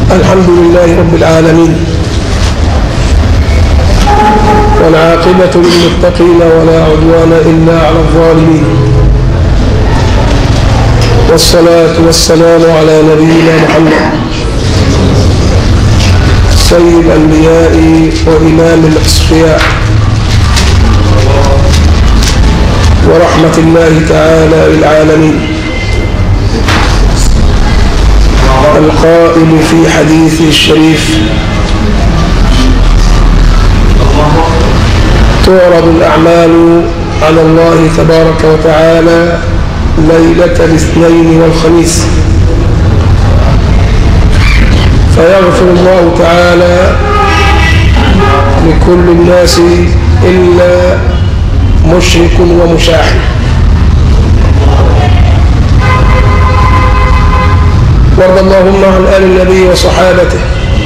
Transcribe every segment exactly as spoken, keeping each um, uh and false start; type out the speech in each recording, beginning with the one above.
الحمد لله رب العالمين، والعاقبة للمتقين ولا عدوان إلا على الظالمين، والصلاة والسلام على نبينا محمد سيد الأنبياء وإمام الأصفياء، ورحمة الله تعالى للعالمين، القائل في حديثه الشريف: تعرض الأعمال على الله تبارك وتعالى ليلة الاثنين والخميس، فيغفر الله تعالى لكل الناس إلا مشرك ومشاحن. وارض اللهم عن آل النبي وصحابته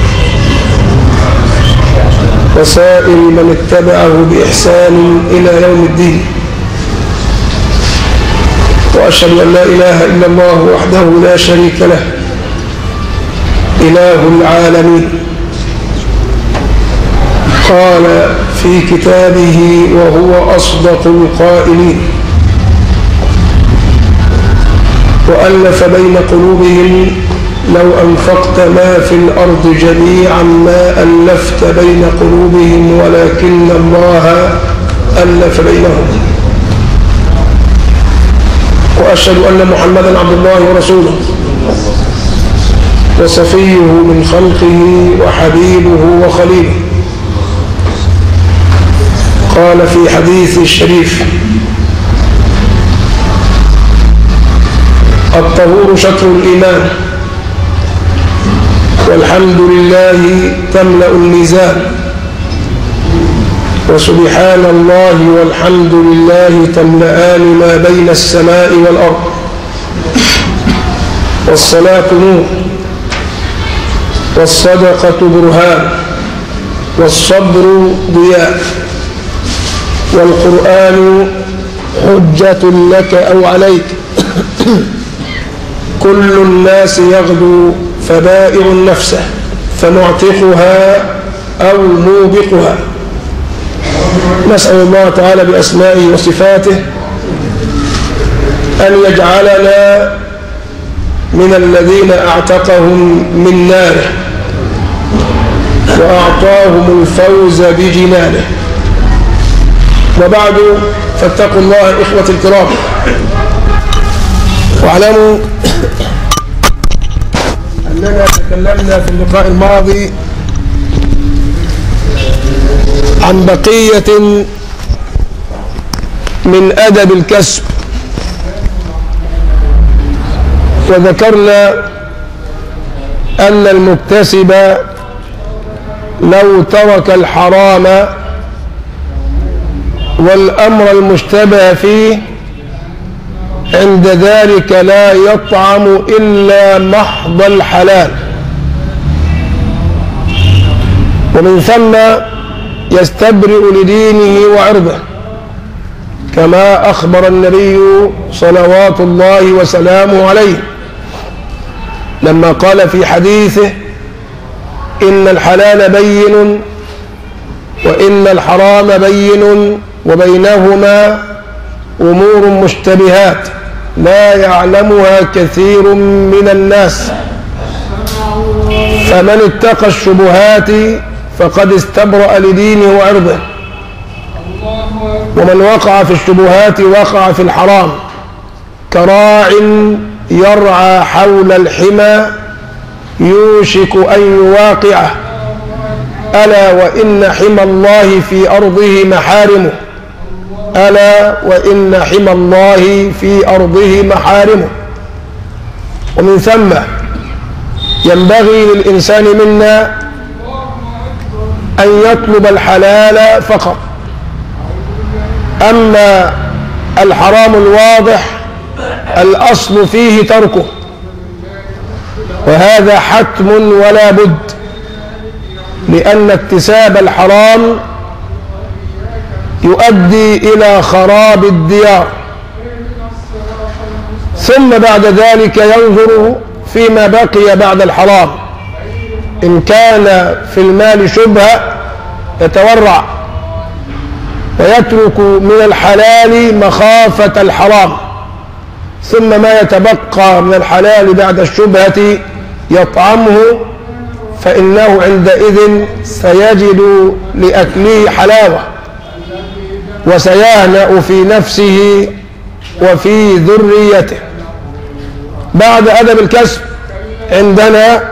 وسائر من اتبعه بإحسان إلى يوم الدين. وأشهد أن لا إله إلا الله وحده لا شريك له، إله العالمين. قال في كتابه وهو أصدق القائلين: وألف بين قلوبهم لو أنفقت ما في الأرض جميعا ما ألفت بين قلوبهم ولكن الله ألف بينهم. وأشهد أن محمدا عبد الله ورسوله وصفيه من خلقه وحبيبه وخليله. قال في حديثه الشريف: الطهور شطر الإيمان، والحمد لله تملأ الميزان، وسبحان الله والحمد لله تملأان ما بين السماء والأرض. والصلاة نور، والصدقة برهان، والصبر ضياء، والقرآن حجة لك أو عليك. كل الناس يغدو فبائع نفسه فمعتقها أو موبقها. نسأل الله تعالى بأسمائه وصفاته أن يجعلنا من الذين أعتقهم من ناره وأعطاهم الفوز بجنانه. وبعد، فاتقوا الله إخوة الكرام، واعلموا أننا تكلمنا في اللقاء الماضي عن بقية من أدب الكسب، وذكرنا أن المكتسب لو ترك الحرام والأمر المشتبه فيه عند ذلك لا يطعم إلا محض الحلال، ومن ثم يستبرئ لدينه وعرضه، كما أخبر النبي صلوات الله وسلامه عليه لما قال في حديثه: إن الحلال بين وإن الحرام بين وبينهما أمور مشتبهات لا يعلمها كثير من الناس، فمن اتقى الشبهات فقد استبرأ لدينه وعرضه، ومن وقع في الشبهات وقع في الحرام، كراع يرعى حول الحمى يوشك أن يواقعه. ألا وإن حمى الله في أرضه محارمه، ألا وإن حمى الله في أرضه محارمه. ومن ثم ينبغي للإنسان منا أن يطلب الحلال فقط، أما الحرام الواضح الأصل فيه تركه، وهذا حتم ولا بد، لأن اكتساب الحرام يؤدي إلى خراب الديار. ثم بعد ذلك ينظر فيما بقي بعد الحرام، إن كان في المال شبهة يتورع ويترك من الحلال مخافة الحرام، ثم ما يتبقى من الحلال بعد الشبهة يطعمه، فإنه عندئذ سيجد لأكله حلاوة وسيهنأ في نفسه وفي ذريته. بعد أدب الكسب عندنا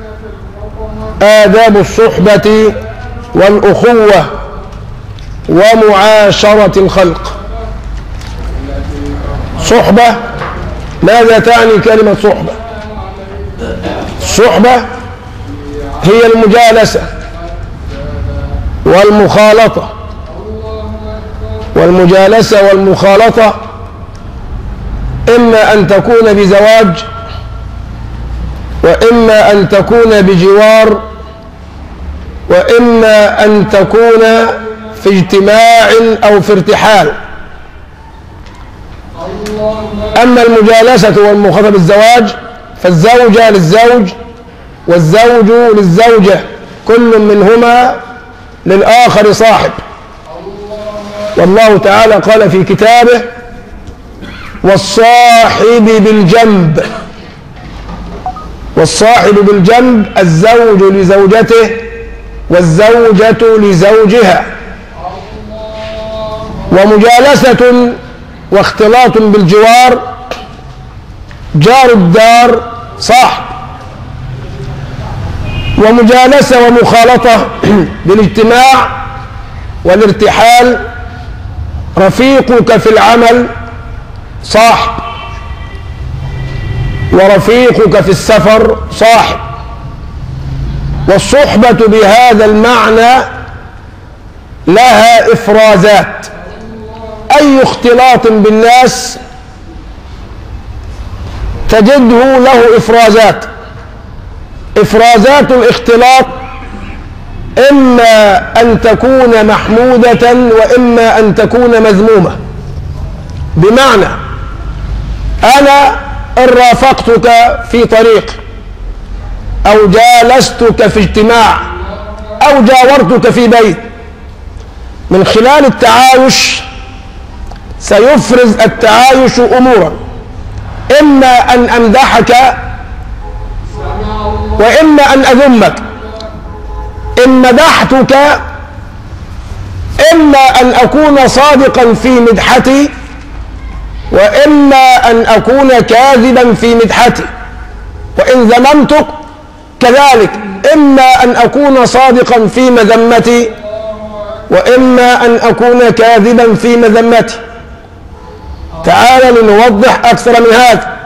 آداب الصحبة والأخوة ومعاشرة الخلق. صحبة، ماذا تعني كلمة صحبة؟ الصحبة هي المجالسة والمخالطة، والمجالسة والمخالطة إما أن تكون بزواج، وإما أن تكون بجوار، وإما أن تكون في اجتماع أو في ارتحال. أما المجالسة والمخالطة بالزواج فالزوجة للزوج والزوج للزوجة، كل منهما للآخر صاحب. والله تعالى قال في كتابه: والصاحب بالجنب. والصاحب بالجنب الزوج لزوجته والزوجة لزوجها. ومجالسة واختلاط بالجوار، جار الدار صاحب. ومجالسة ومخالطة بالاجتماع والارتحال، رفيقك في العمل صاحب، ورفيقك في السفر صاحب. والصحبة بهذا المعنى لها إفرازات. أي اختلاط بالناس تجده له إفرازات. إفرازات الاختلاط إما أن تكون محمودة وإما أن تكون مذمومة. بمعنى أنا إن رافقتك في طريق أو جالستك في اجتماع أو جاورتك في بيت، من خلال التعايش سيفرز التعايش أمورا، إما أن أمدحك وإما أن أذمك. إن مدحتك إما أن أكون صادقا في مدحتي وإما أن أكون كاذبا في مدحتي، وإن ذممتك كذلك، إما أن أكون صادقا في مذمتي وإما أن أكون كاذبا في مذمتي. تعال لنوضح أكثر من هذا.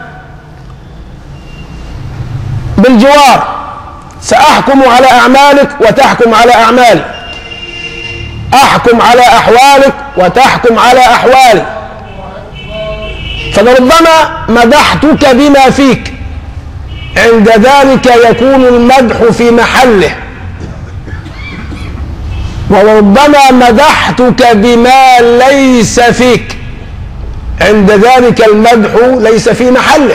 بالجوار سأحكم على أعمالك وتحكم على أعمالي، أحكم على أحوالك وتحكم على أحوالي. فلربما مدحتك بما فيك، عند ذلك يكون المدح في محله، ولربما مدحتك بما ليس فيك، عند ذلك المدح ليس في محله.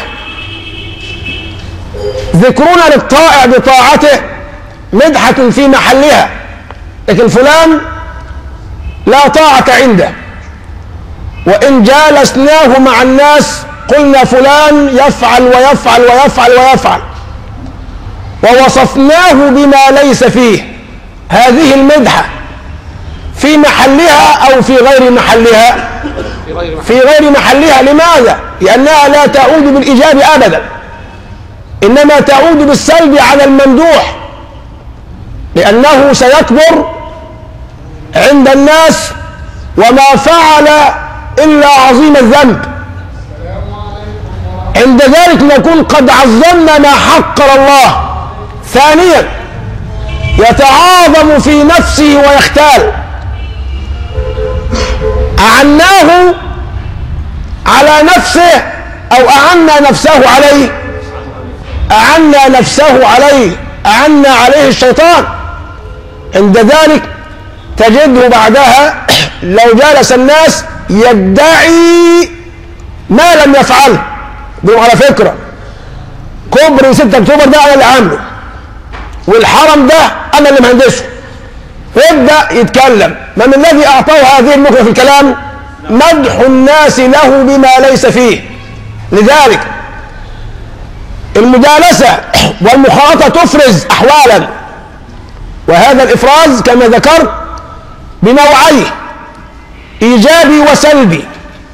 ذكرنا للطائع بطاعته مدحة في محلها، لكن فلان لا طاعة عنده. وإن جالسناه مع الناس قلنا فلان يفعل ويفعل ويفعل ويفعل، ووصفناه بما ليس فيه. هذه المدحة في محلها أو في غير محلها؟ في غير محلها. لماذا؟ لأنها لا تعود بالإيجاب أبدا، إنما تعود بالسلب على الممدوح، لأنه سيكبر عند الناس وما فعل إلا عظيم الذنب. عند ذلك نكون قد عظمنا ما حقر الله. ثانيا يتعاظم في نفسه ويختال. أعناه على نفسه أو أعنا نفسه عليه؟ أعنا نفسه عليه، أعنا عليه الشيطان. عند ذلك تجده بعدها لو جالس الناس يدعي ما لم يفعله. على فكرة كوبري ستة أكتوبر ده أنا اللي عامله، والحرم ده انا اللي مهندسه، ويبدا يتكلم. من الذي اعطاه هذه المكنه في الكلام؟ مدح الناس له بما ليس فيه. لذلك المجالسه والمخالطه تفرز احوالا، وهذا الافراز كما ذكرت بنوعيه، ايجابي وسلبي.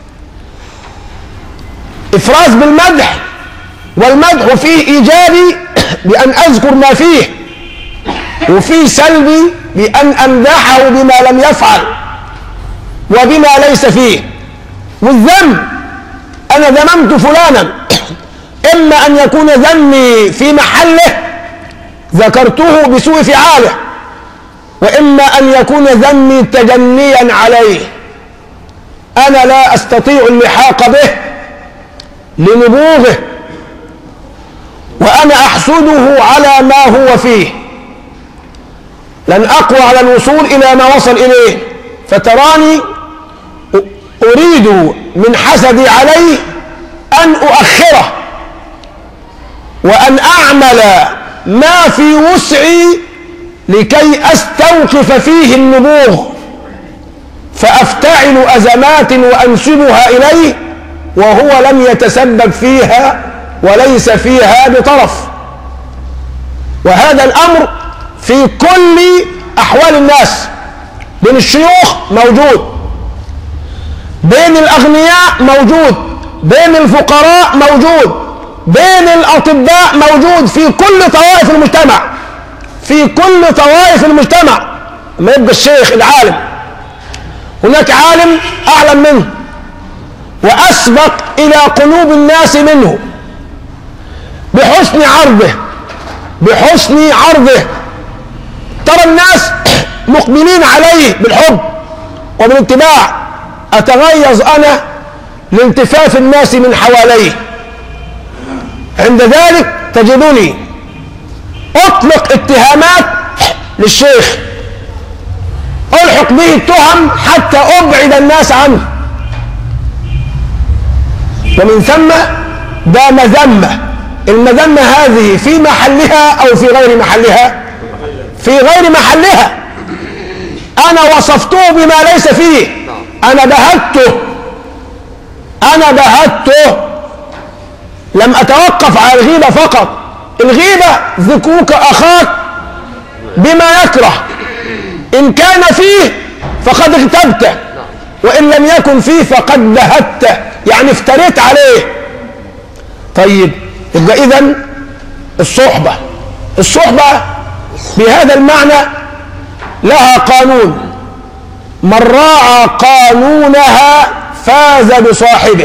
افراز بالمدح، والمدح فيه ايجابي بان اذكر ما فيه، وفيه سلبي بان امدحه بما لم يفعل وبما ليس فيه. والذم، انا ذممت فلانا، اما ان يكون ذمي في محله ذكرته بسوء فعاله، واما ان يكون ذمي تجنيا عليه، انا لا استطيع اللحاق به لنبوغه، وأنا أحسده على ما هو فيه، لن أقوى على الوصول إلى ما وصل إليه، فتراني أريد من حسدي عليه أن أؤخره، وأن أعمل ما في وسعي لكي أستوقف فيه النبوغ، فأفتعل أزمات وأنسبها إليه وهو لم يتسبب فيها وليس فيها بطرف. وهذا الأمر في كل أحوال الناس، بين الشيوخ موجود، بين الأغنياء موجود، بين الفقراء موجود، بين الأطباء موجود، في كل طوائف المجتمع، في كل طوائف المجتمع. ما يبقى الشيخ العالم هناك عالم أعلم منه وأسبق إلى قلوب الناس منه بحسن عرضه، بحسن عرضه ترى الناس مقبلين عليه بالحب وبالاتباع، أتغيظ أنا لالتفاف الناس من حواليه. عند ذلك تجدني أطلق اتهامات للشيخ، ألحق به التهم حتى أبعد الناس عنه، ومن ثم ده مذمة. المذمة هذه في محلها أو في غير محلها؟ في غير محلها. أنا وصفته بما ليس فيه، أنا بهته، أنا بهته، لم أتوقف على الغيبة فقط. الغيبة ذكوك أخاك بما يكره، إن كان فيه فقد اغتبته، وإن لم يكن فيه فقد بهته، يعني افتريت عليه. طيب يبقى إذن الصحبة، الصحبة بهذا المعنى لها قانون، من راعى قانونها فاز بصاحبه،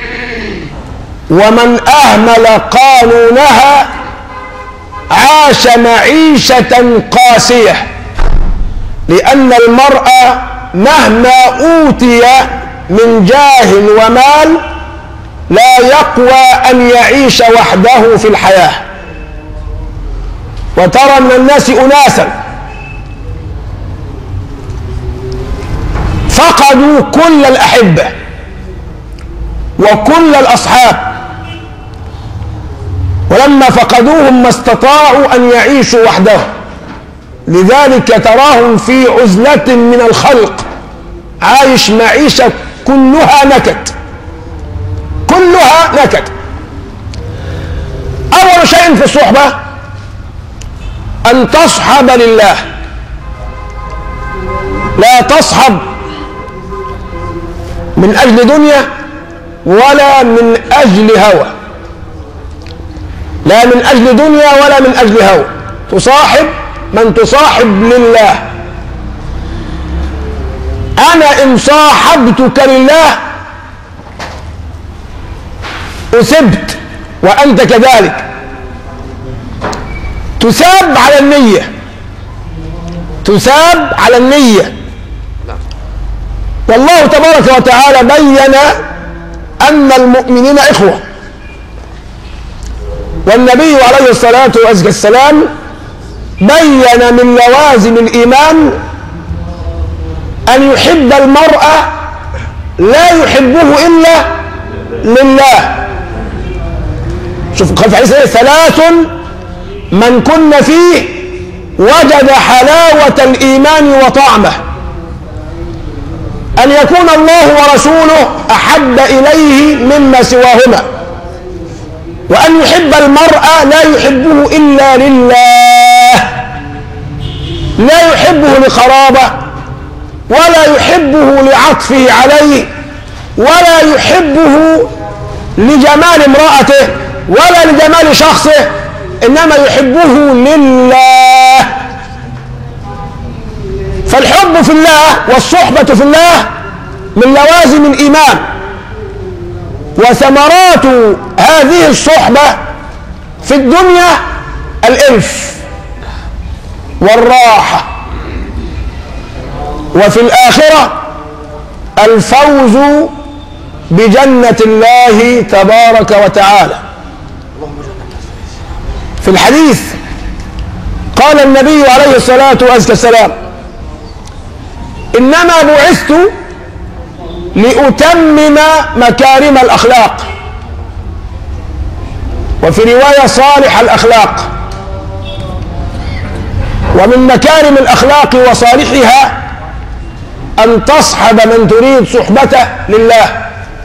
ومن أهمل قانونها عاش معيشة قاسية، لأن المرء مهما أوتي من جاه ومال لا يقوى أن يعيش وحده في الحياة. وترى من الناس أناسا فقدوا كل الأحبة وكل الأصحاب، ولما فقدوهم ما استطاعوا أن يعيشوا وحدهم، لذلك تراهم في عزلة من الخلق، عايش معيشة كلها نكد، كلها نكد. أول شيء في الصحبة أن تصحب لله، لا تصحب من أجل دنيا ولا من أجل هوى، لا من أجل دنيا ولا من أجل هوى، تصاحب من تصاحب لله. أنا إن صاحبتك لله أسبت وأنت كذلك، تساب على النية، تساب على النية. والله تبارك وتعالى بين أن المؤمنين إخوة، والنبي عليه الصلاة والسلام بين من لوازم الإيمان أن يحب المرء لا يحبه إلا لله. شوف قال في حديث ثلاث من كن فيه وجد حلاوة الإيمان وطعمه، أن يكون الله ورسوله أحب إليه مما سواهما، وأن يحب المرء لا يحبه إلا لله، لا يحبه لقرابة، ولا يحبه لعطفه عليه، ولا يحبه لجمال امرأته ولا لجمال شخصه، إنما يحبه لله. فالحب في الله والصحبة في الله من لوازم الإيمان، وثمرات هذه الصحبة في الدنيا الألف والراحة، وفي الآخرة الفوز بجنة الله تبارك وتعالى. في الحديث قال النبي عليه الصلاة والسلام: إنما بعثت لأتمم مكارم الأخلاق، وفي رواية صالح الأخلاق. ومن مكارم الأخلاق وصالحها أن تصحب من تريد صحبته لله،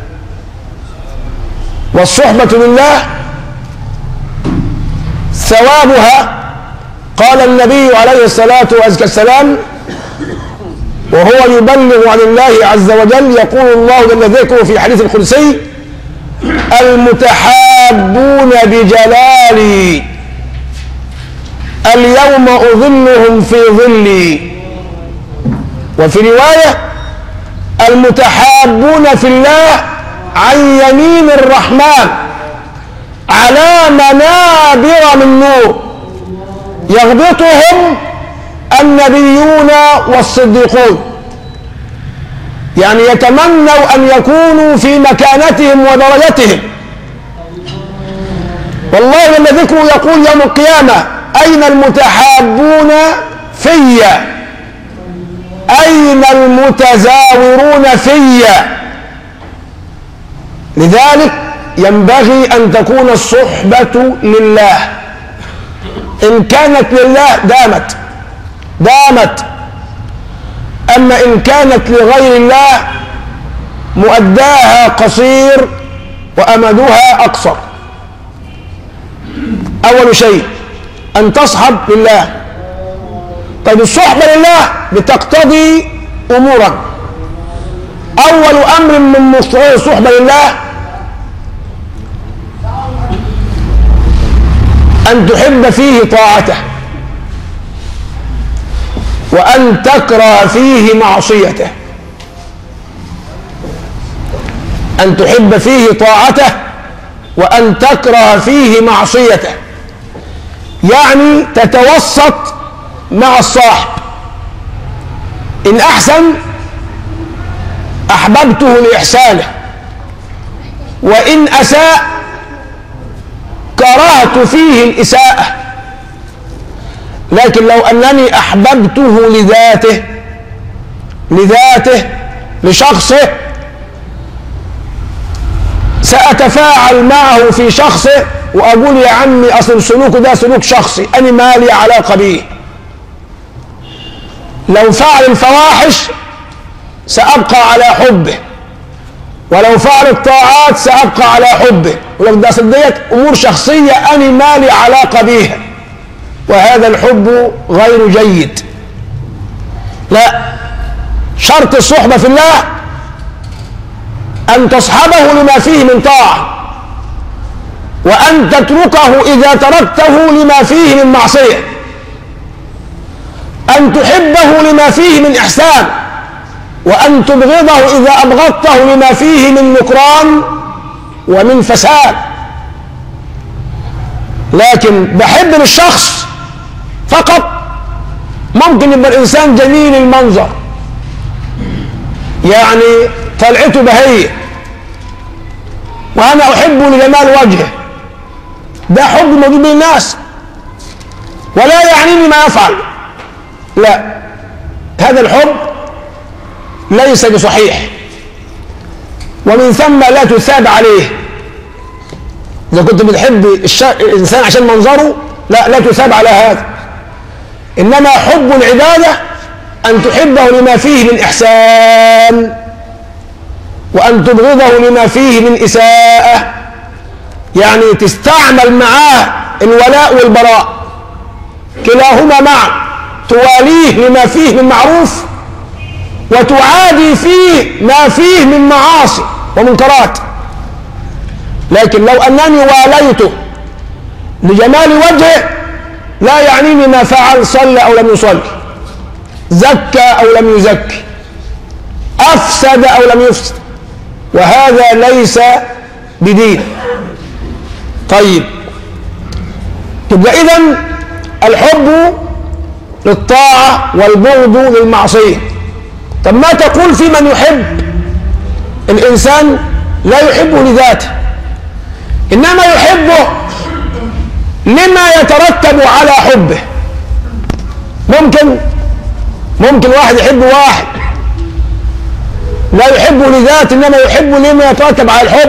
والصحبة لله ثوابها قال النبي عليه الصلاة والسلام وهو يبلغ عن الله عز وجل، يقول الله جل ذكره في حديث القدسي: المتحابون بجلالي اليوم أظلهم في ظلي. وفي رواية: المتحابون في الله عن يمين الرحمن على منابر من نور يغبطهم النبيون والصديقون، يعني يتمنوا أن يكونوا في مكانتهم ودرجتهم. والله جل ذكره يقول يوم القيامة: أين المتحابون في؟ أين المتزاورون في؟ لذلك ينبغي أن تكون الصحبة لله، إن كانت لله دامت دامت أما إن كانت لغير الله مؤداها قصير وأمدها أقصر. أول شيء أن تصحب لله. طيب الصحبة لله بتقتضي أمورا. أول أمر من مقتضيات الصحبة لله أن تحب فيه طاعته، وأن تكره فيه معصيته. أن تحب فيه طاعته وأن تكره فيه معصيته، يعني تتوسط مع الصاحب. إن أحسن أحببته لإحسانه، وإن أساء كرهت فيه الإساءة. لكن لو أنني أحببته لذاته لذاته لشخصه سأتفاعل معه في شخصه وأقول يا عمي أصل سلوكه ده سلوك شخصي، أنا مالي علاقة به. لو فعل الفواحش سأبقى على حبه، ولو فعل الطاعات سأبقى على حبه، ولو ده صديت أمور شخصية أنا مالي علاقة بها، وهذا الحب غير جيد. لا، شرط الصحبة في الله أن تصحبه لما فيه من طاعة، وأن تتركه إذا تركته لما فيه من معصية، أن تحبه لما فيه من إحسان، وأن تبغضه إذا أبغضته لما فيه من نكران ومن فساد. لكن بحب للشخص فقط ممكن يبقى الإنسان جميل المنظر، يعني طلعته بهية وأنا أحبه لجمال وجهه، ده حب موجود بين الناس ولا يعنيني ما يفعل. لا، هذا الحب ليس بصحيح، ومن ثم لا تثاب عليه. إذا كنت بتحب الإنسان عشان منظره، لا لا تثاب على هذا. إنما حب العبادة أن تحبه لما فيه من إحسان، وأن تبغضه لما فيه من إساءة، يعني تستعمل معاه الولاء والبراء كلاهما معا، تواليه لما فيه من معروف وتعادي فيه ما فيه من معاصي ومنكرات. لكن لو أنني واليته لجمال وجهه لا يعنيني ما فعل، صلى أو لم يصلي، زكى أو لم يزكي، أفسد أو لم يفسد، وهذا ليس بدين. طيب، يبقى إذن الحب للطاعة والبغض للمعصية. طب ما تقول في من يحب الإنسان لا يحبه لذاته، إنما يحبه لما يترتب على حبه؟ ممكن ممكن واحد يحب واحد لا يحبه لذاته، إنما يحبه لما يترتب على الحب،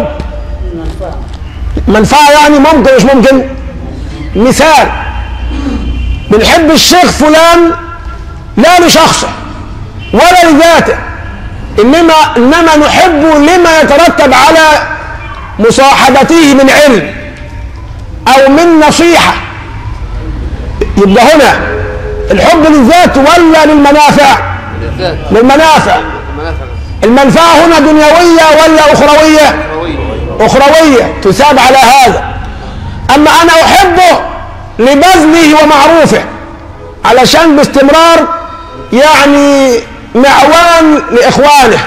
منفعة يعني. ممكن مش ممكن؟ مثال، بنحب الشيخ فلان لا لشخصه ولا لذاته، إنما إنما نحبه لما يترتب على مصاحبته من علم أو من نصيحة. يبقى هنا الحب للذات ولا للمنافع؟ للمنافع. المنفعة هنا دنيوية ولا أخروية؟ أخروية تثاب على هذا. أما أنا أحبه لبذله ومعروفه علشان باستمرار يعني معوان لإخوانه،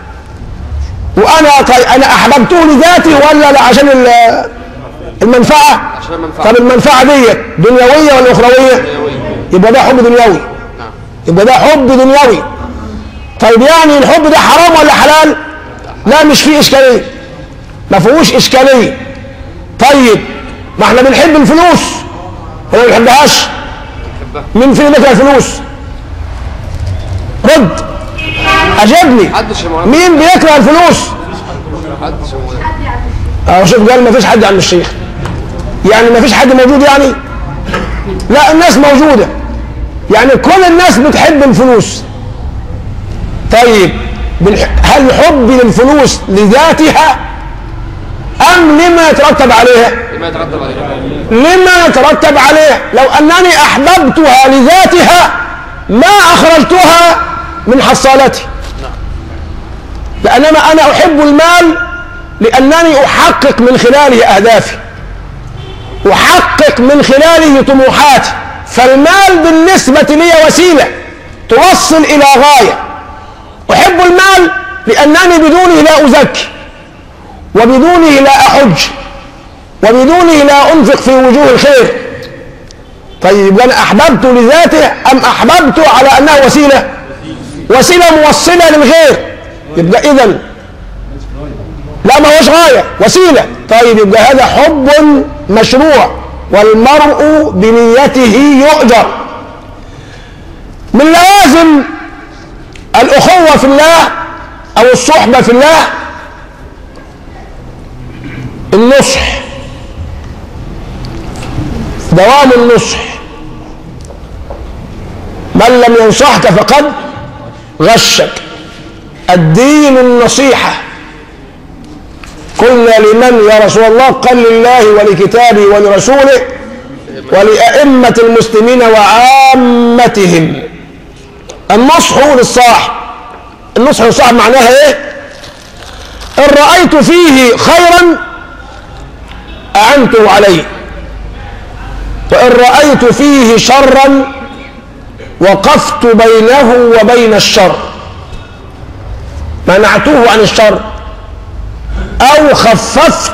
وأنا طيب أنا أحببته لذاته ولا لا عشان المنفعة؟ طب المنفعة دي دنيوية ولا أخروية؟ يبقى ده حب دنيوي، يبقى ده حب دنيوي. طيب يعني الحب ده حرام ولا حلال؟ لا، مش فيه إشكالية، ما فيهوش إشكالية. طيب ما احنا بنحب الفلوس ولا ما بنحبهاش؟ مين فينا بيكره الفلوس؟ رد، أجبني، مين بيكره الفلوس؟ أهو شوف قال ما فيش حد عند الشيخ، يعني ما فيش حد موجود يعني؟ لا، الناس موجودة، يعني كل الناس بتحب الفلوس. طيب هل حبي للفلوس لذاتها أم لما يترتب عليها؟ لما يترتب عليها. لما يترتب عليها. لو أنني أحببتها لذاتها ما أخرجتها من حصالتي، لأنما أنا أحب المال لأنني أحقق من خلاله أهدافي، أحقق من خلاله طموحاتي، فالمال بالنسبة لي وسيلة توصل إلى غاية. أحب المال لأنني بدونه لا أزكي، وبدونه لا أحج، وبدونه لا أنفق في وجوه الخير. طيب أنا أحببته لذاته أم أحببته على أنها وسيلة؟ وسيلة موصلة للغير، يبقى إذن لا، ما هوش غاية، وسيلة. طيب يبقى هذا حب مشروع، والمرء بنيته يؤجر. من لوازم الأخوة في الله أو الصحبة في الله النصح، دوام النصح. من لم ينصحك فقد غشك. الدين النصيحة. قلنا لمن يا رسول الله؟ قال لله ولكتابه ولرسوله ولأئمة المسلمين وعامتهم. النصح للصاحب. النصح للصاحب معناها ايه؟ ان رأيت فيه خيرا أعنته عليه، وإن رأيت فيه شرا وقفت بينه وبين الشر، منعته عن الشر أو خففت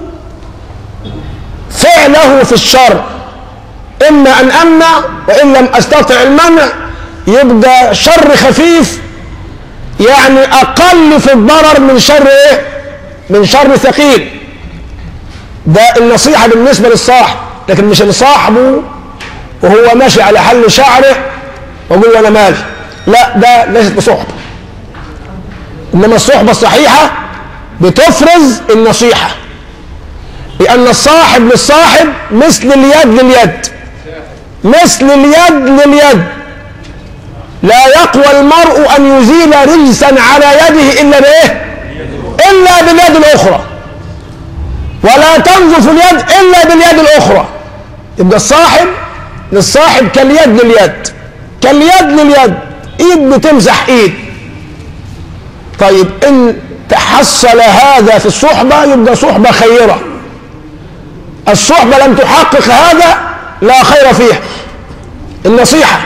فعله في الشر، إما أن أمنع، وإن لم أستطع المنع يبقى شر خفيف، يعني أقل في الضرر من شر إيه؟ من شر ثقيل. ده النصيحة بالنسبة للصاحب، لكن مش لصاحبه وهو ماشي على حل شعره ويقول له أنا مالي. لا، ده ليست بصحبة. إنما الصحبة الصحيحة بتفرز النصيحة، لأن الصاحب للصاحب مثل اليد لليد. مثل اليد لليد، لا يقوى المرء أن يزيل رجسا على يده إلا بإيه؟ إلا باليد الأخرى، ولا تنظف اليد إلا باليد الأخرى. يبقى الصاحب للصاحب كاليد لليد، كاليد لليد، إيد بتمسح إيد. طيب إن تحصل هذا في الصحبة يبقى صحبة خيرة. الصحبة لم تحقق هذا لا خير فيها. النصيحة،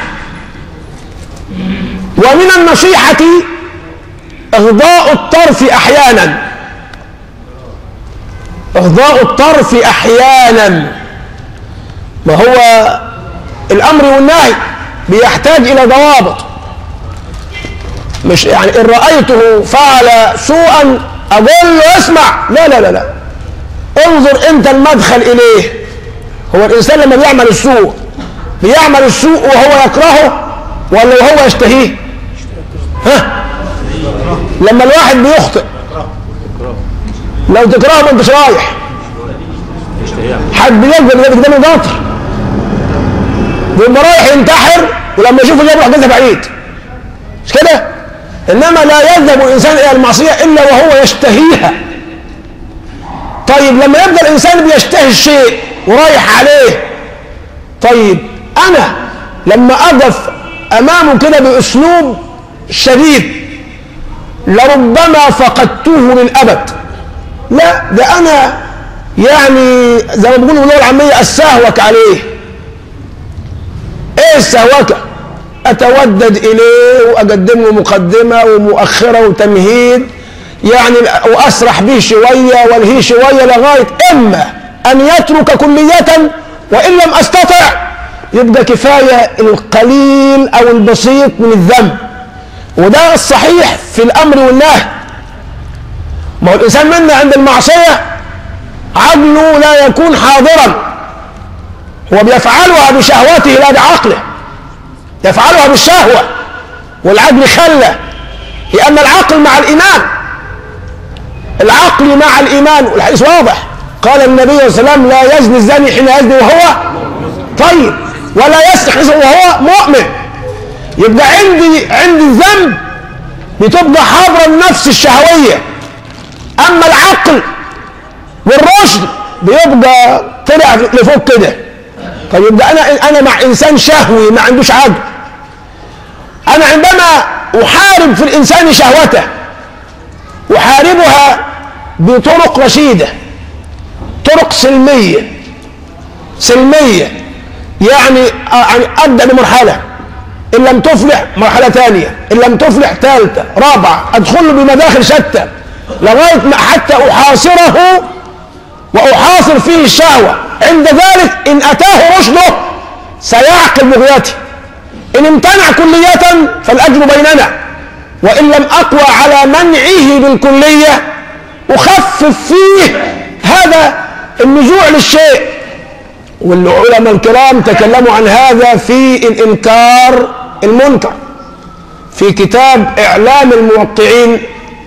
ومن النصيحة إغضاء الطرف أحيانا، إغضاء الطرف أحيانا. ما هو الأمر والنهي بيحتاج إلى ضوابط، مش يعني إن رأيته فعل سوءا أقول له اسمع، لا لا لا لا، انظر أنت المدخل إليه. هو الإنسان لما بيعمل السوء بيعمل السوء وهو يكرهه ولا وهو يشتهيه؟ ها؟ لما الواحد بيخطئ لو تكرهه ما انتش رايح، حد بيقدر قدام قطر يبقى رايح ينتحر، ولما يشوفه جاي يروح جزء بعيد، مش كده؟ انما لا يذهب الانسان الى المعصيه الا وهو يشتهيها. طيب لما يبقى الانسان بيشتهي الشيء ورايح عليه، طيب انا لما اقف امامه كده باسلوب شديد لربما فقدته للابد. لا، ده انا يعني زي ما بيقولوا باللغه العاميه استهوك عليه. ايه السهوكه؟ اتودد اليه واقدم له مقدمه ومؤخره وتمهيد يعني، واسرح به شويه والهيه شويه لغايه اما ان يترك كليه، وان لم استطع يبقى كفايه القليل او البسيط من الذنب. وده الصحيح في الامر والنهي. ما هو الانسان منا عند المعصيه عقله لا يكون حاضرا، هو بيفعلها بشهوته لا بعقله، يفعلها بالشهوه والعقل خلى، لان العقل مع الايمان، العقل مع الايمان، والحديث واضح. قال النبي صلى الله عليه وسلم لا يزني الزاني حين يزني وهو طيب، ولا يسرق وهو مؤمن. يبقى عندي عند الذنب بتبقى حاضره النفس الشهويه، اما العقل والرشد بيبقى طلع لفوق كده. طيب يبقى انا انا مع انسان شهوي ما عندوش عقل، انا عندما احارب في الانسان شهوته احاربها بطرق رشيده، طرق سلميه سلميه يعني ابدا بمرحله، ان لم تفلح مرحله ثانيه، ان لم تفلح ثالثه رابعه، ادخل بمداخل شتى لغايه ما حتى احاصره واحاصر فيه الشهوه. عند ذلك ان اتاه رشده سيعقل بغيته، ان امتنع كليه فالاجر بيننا، وان لم اقوى على منعه بالكليه اخفف فيه هذا النزوع للشيء. والعلماء الكرام تكلموا عن هذا في الانكار المنكر في كتاب اعلام الموقعين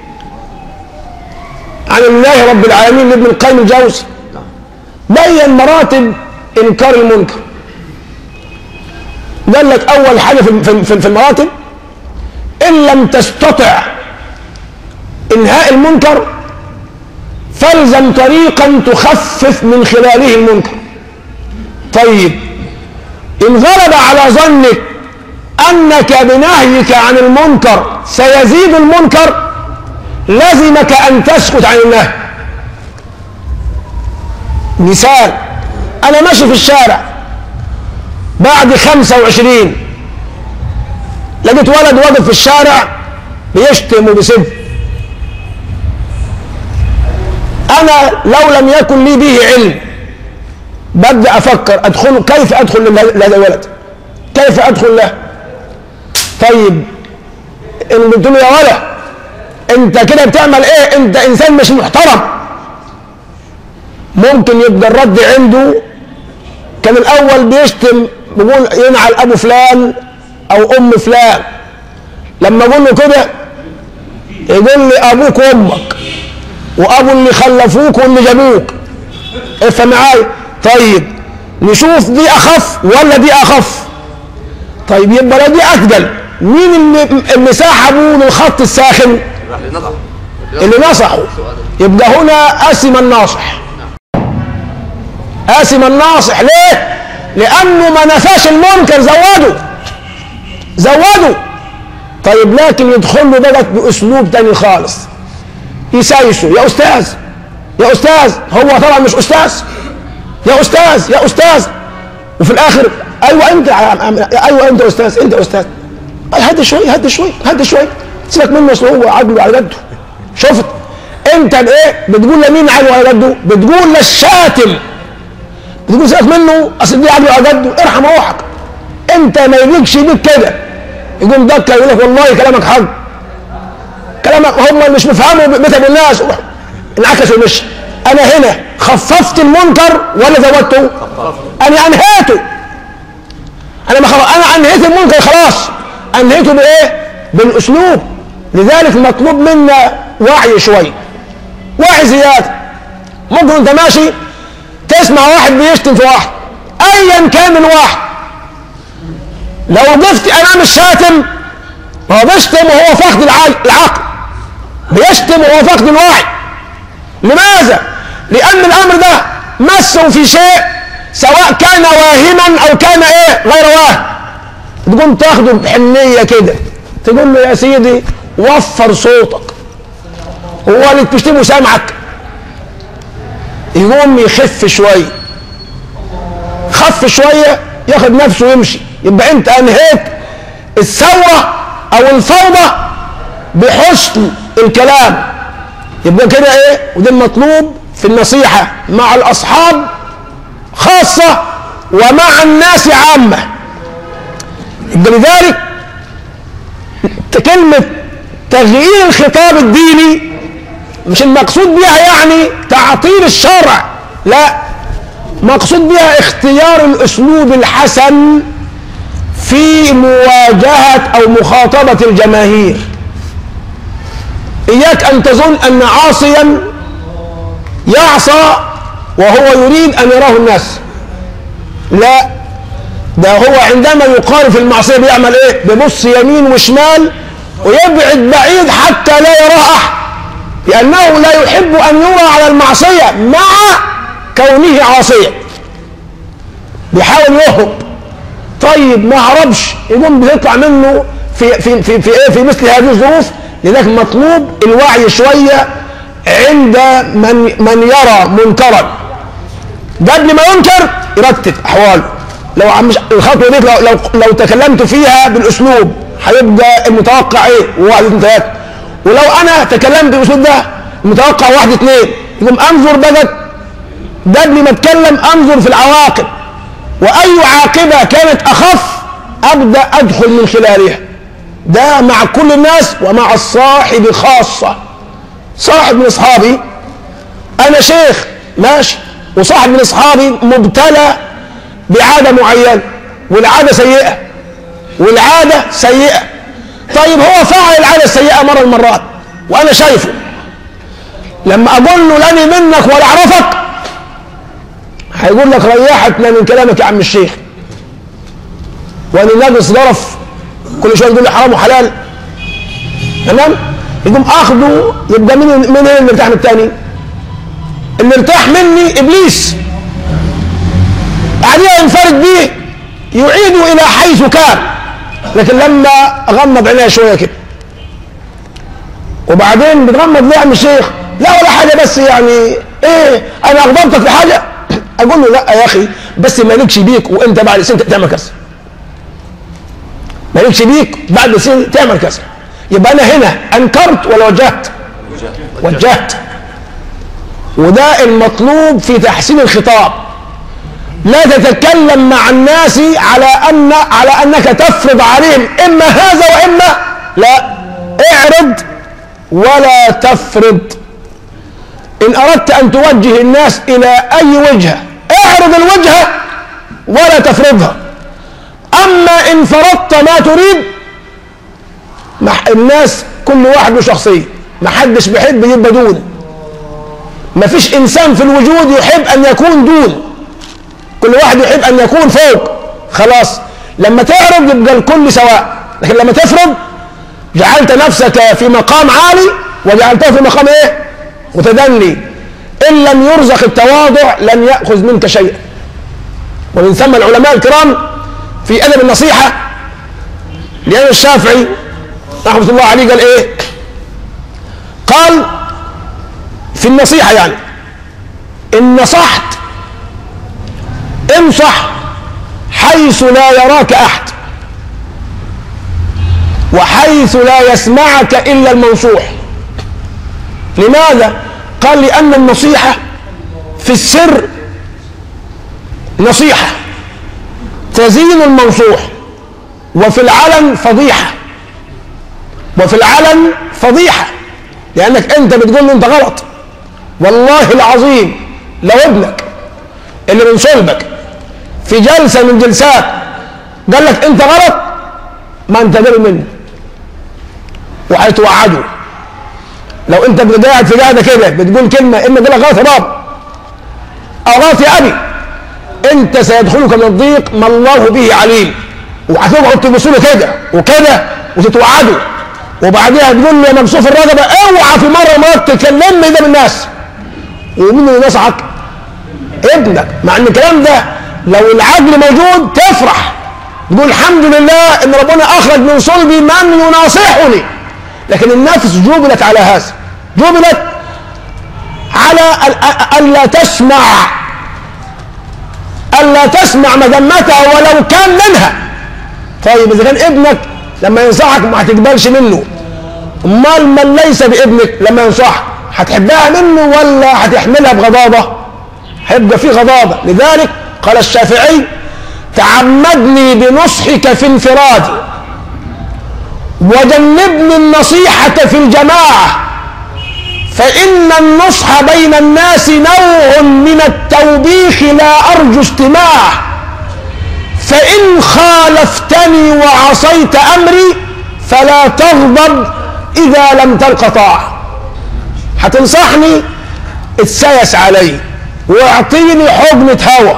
عن الله رب العالمين لابن القيم الجوزي، بين مراتب انكار المنكر. قال لك اول حاجه في في المراتب ان لم تستطع انهاء المنكر فالزم طريقا تخفف من خلاله المنكر. طيب ان غلب على ظنك انك بنهيك عن المنكر سيزيد المنكر لزمك ان تسكت عن النهي. مثال، انا ماشي في الشارع بعد خمسة وعشرين لقيت ولد واقف في الشارع بيشتم وبيسب، انا لو لم يكن لي به علم ببدأ افكر ادخل كيف ادخل لهذا الولد، كيف ادخل له. طيب ان قلت له يا ولد انت كده بتعمل ايه، انت انسان مش محترم، ممكن يبقى الرد عنده كان الاول بيشتم بيقول ينعل ابو فلان او ام فلان، لما اقول له كده يقول لي ابوك وامك وابو اللي خلفوك واللي جابوك، افهم معايا. طيب نشوف دي اخف ولا دي اخف. طيب يبقى لو دي اثقل، مين اللي, اللي سحبوا للخط الساخن؟ اللي نصحوا. يبقى هنا أسم الناصح. أسم الناصح ليه؟ لأنه ما نفاش المنكر، زوده زوده. طيب لكن يدخل له بقى بأسلوب تاني خالص، يسايسه، يا أستاذ يا أستاذ، هو طبعا مش أستاذ، يا أستاذ يا أستاذ، وفي الآخر أيوة أنت، أيوة أنت أستاذ، أنت أستاذ. هدي شوي هدي شوي هدي شوي، سيبك منه، أصل هو عقله على قده. شفت أنت بإيه؟ بتقول لمين عقله على قده؟ بتقول للشاتم، بتقول سيبك منه، أصل دي عقله على قده، ارحم روحك. أنت ما يليقش بيك كده. يقوم دكة يقول لك والله كلامك حق، كلامك، هم مش بيفهموا مثل الناس، انعكسوا. مش أنا هنا خففت المنكر ولا زودته؟ أنا أنهيته. أنا ما خلاص، أنا أنهيت المنكر خلاص، أنهيته بإيه؟ بالأسلوب. لذلك مطلوب منا وعي شوي، وعي زيادة. ممكن أنت ماشي تسمع واحد بيشتم في واحد، أيا كان الواحد، لو وقفت أمام الشاتم، هو بيشتم وهو فاقد العقل، بيشتم وهو فاقد الوعي. لماذا؟ لأن الأمر ده مسه في شيء، سواء كان واهما أو كان إيه غير واهم. تقوم تاخده بحنية كده، تقول له يا سيدي وفر صوتك، هو اللي بتشتمه سامعك. يقوم يخف شوية، خف شوية ياخد نفسه ويمشي. يبقى انت انهيت الثورة او الفوضى بحسن الكلام. يبقى كده ايه؟ وده المطلوب في النصيحة مع الاصحاب خاصة ومع الناس عامة. يبقى لذلك كلمة تغيير الخطاب الديني مش المقصود بها يعني تعطيل الشرع، لا، مقصود بها اختيار الاسلوب الحسن في مواجهة او مخاطبة الجماهير. اياك ان تظن ان عاصيا يعصى وهو يريد ان يراه الناس، لا، ده هو عندما يقارب في المعصية بيعمل ايه؟ بيبص يمين وشمال ويبعد بعيد حتى لا يراه احد، لانه لا يحب ان يرى على المعصية مع كونه عاصيا، بيحاول يهرب. طيب ما هربش، يقوم بيطلع منه في في في في ايه؟ في مثل هذه الظروف. لذلك مطلوب الوعي شويه عند من من يرى منكرا، قبل ما ينكر يرتب احواله. لو مش الخطوه دي لو لو, لو تكلمت فيها بالاسلوب هيبقى المتوقع ايه؟ واحد اثنين ثلاثه. ولو انا تكلمت بالاسلوب ده المتوقع واحد اثنين، يقوم انظر بقى قبل ما اتكلم، انظر في العواقب، واي عاقبه كانت اخف ابدا ادخل من خلالها. ده مع كل الناس ومع الصاحب خاصه. صاحب من اصحابي، انا شيخ ماشي، وصاحب من اصحابي مبتلى بعاده معينه، والعاده سيئه، والعاده سيئه. طيب هو فعل العاده السيئه مره من المرات وانا شايفه، لما اقول له لاني منك ولا اعرفك، هيقول لك ريحتنا من كلامك يا عم الشيخ، وانا ناقص ظرف كل شويه تقول لي حرام وحلال. تمام؟ يقوم اخده. يبقى مين مين اللي ارتاح من الثاني؟ اللي ارتاح مني ابليس، بعدين ينفرد بيه يعيده الى حيث كان. لكن لما اغمض عينيه شويه كده، وبعدين بتغمض ليه يا عم الشيخ؟ لا ولا حاجه، بس يعني ايه، انا اغضبتك في حاجه؟ اقول له لا يا اخي، بس مالكش بيك وانت بعد سنه تعمل كذا، مالكش بيك بعد سنه تعمل كذا. يبقى انا هنا انكرت ولا وجهت؟ وجهت. وده المطلوب في تحسين الخطاب. لا تتكلم مع الناس على ان على انك تفرض عليهم اما هذا واما لا، اعرض ولا تفرض. ان اردت ان توجه الناس الى اي وجهه اعرض الوجهه ولا تفرضها. اما ان فرضت ما تريد، الناس كل واحد له شخصيه، ما حدش بيحب يبقى دون، ما فيش انسان في الوجود يحب ان يكون دون، كل واحد يحب ان يكون فوق، خلاص لما تعرض يبقى الكل سواء. لكن لما تفرض جعلت نفسك في مقام عالي وجعلته في مقام ايه؟ متدني. ان لم يرزق التواضع لن ياخذ منك شيئا. ومن ثم العلماء الكرام في ادب النصيحه الامام الشافعي رحمه الله عليه قال ايه؟ قال في النصيحه يعني ان نصحت انصح حيث لا يراك احد وحيث لا يسمعك الا المنصوح. لماذا؟ قال لان النصيحه في السر نصيحه تزين المنصوح، وفي العلن فضيحه، وفي العلن فضيحه، لانك انت بتقول له انت غلط. والله العظيم لو ابنك اللي من صلبك في جلسه من جلسات قال لك انت غلط ما انت قابل منه وهيتوعده. لو انت قاعد في قاعده كده بتقول كلمه اما قال لك غلط يا بابا او غلط يا ابي، انت سيدخلك من الضيق ما الله به عليم، وهتقعد تبص له كده وكده وتتوعده، وبعديها تقول له يا مكسوف الرقبه اوعى في مره مرات تكلمني ده بالناس. ومين اللي نصحك؟ ابنك. مع ان الكلام ده لو العقل موجود تفرح تقول الحمد لله ان ربنا اخرج من صلبي من يناصحني. لكن النفس جبلت على هذا، جبلت على الا تسمع الا تسمع مذمتها ولو كان منها. طيب اذا كان ابنك لما ينصحك ما هتقبلش منه، امال من ليس بابنك لما ينصحك هتحبها منه ولا هتحملها بغضاضه؟ هيبقى في غضاضه. لذلك قال الشافعي تعمدني بنصحك في انفرادي وجنبني النصيحة في الجماعة، فإن النصح بين الناس نوع من التوبيخ لا أرجو استماعه، فإن خالفتني وعصيت أمري فلا تغضب إذا لم تلق طاعة. هتنصحني اتسيس علي واعطيني حضنة هوى.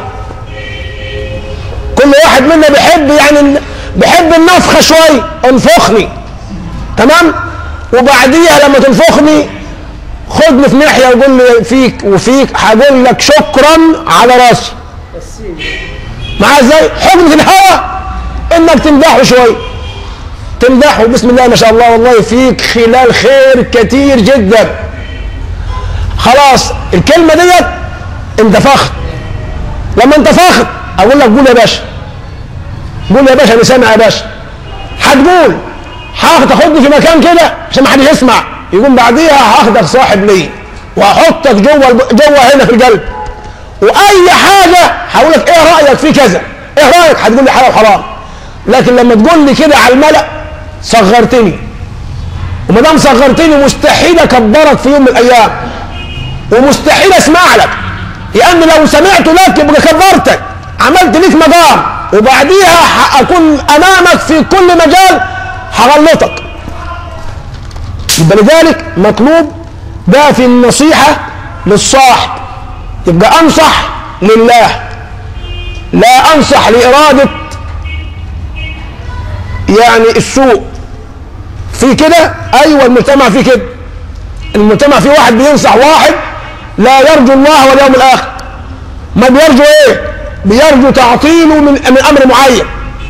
كل واحد منا بيحب يعني بحب النفخه شوي، انفخني تمام، وبعديها لما تنفخني خدني في ناحيه وقول لي فيك وفيك، هقول لك شكرا على راسي. معاه ازاي؟ حضنة الهوى انك تمدحه شوي، تمدحه بسم الله ما شاء الله والله فيك خلال خير كتير جدا. خلاص الكلمه ديت انتفخت. لما انتفخت اقول لك قول يا باشا، قول يا باشا انا سامع يا باشا. هتقول هتاخدني في مكان كده عشان ما حدش يسمع، يقوم بعديها هاخدك صاحب لي وهحطك جوه جوه هنا في القلب، واي حاجه هقول لك ايه رايك في كذا، ايه رايك؟ هتقول لي حلال وحرام. لكن لما تقول لي كده على الملأ صغرتني، وما دام صغرتني مستحيل اكبرك في يوم من الايام، ومستحيل اسمع لك، لان لو سمعت لك يبقى كبرتك، عملت ليك مقام، وبعديها اكون امامك في كل مجال هغلطك. يبقى لذلك مطلوب ده في النصيحه للصاحب، يبقى انصح لله لا انصح لاراده يعني السوء. في كده ايوه المجتمع فيه كده، المجتمع فيه واحد بينصح واحد لا يرجو الله واليوم الاخر. ما بيرجو ايه؟ بيرجو تعطيله من من امر معين.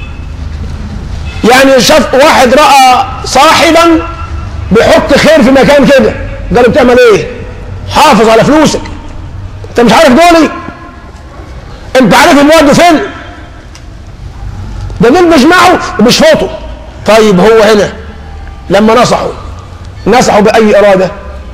يعني شاف واحد راى صاحبا بيحط خير في مكان كده، قال له بتعمل ايه؟ حافظ على فلوسك، انت مش عارف دولي؟ انت عارف المواد فين؟ ده دول بيجمعوا وبيشفطوا. طيب هو هنا لما نصحوا نصحوا باي اراده؟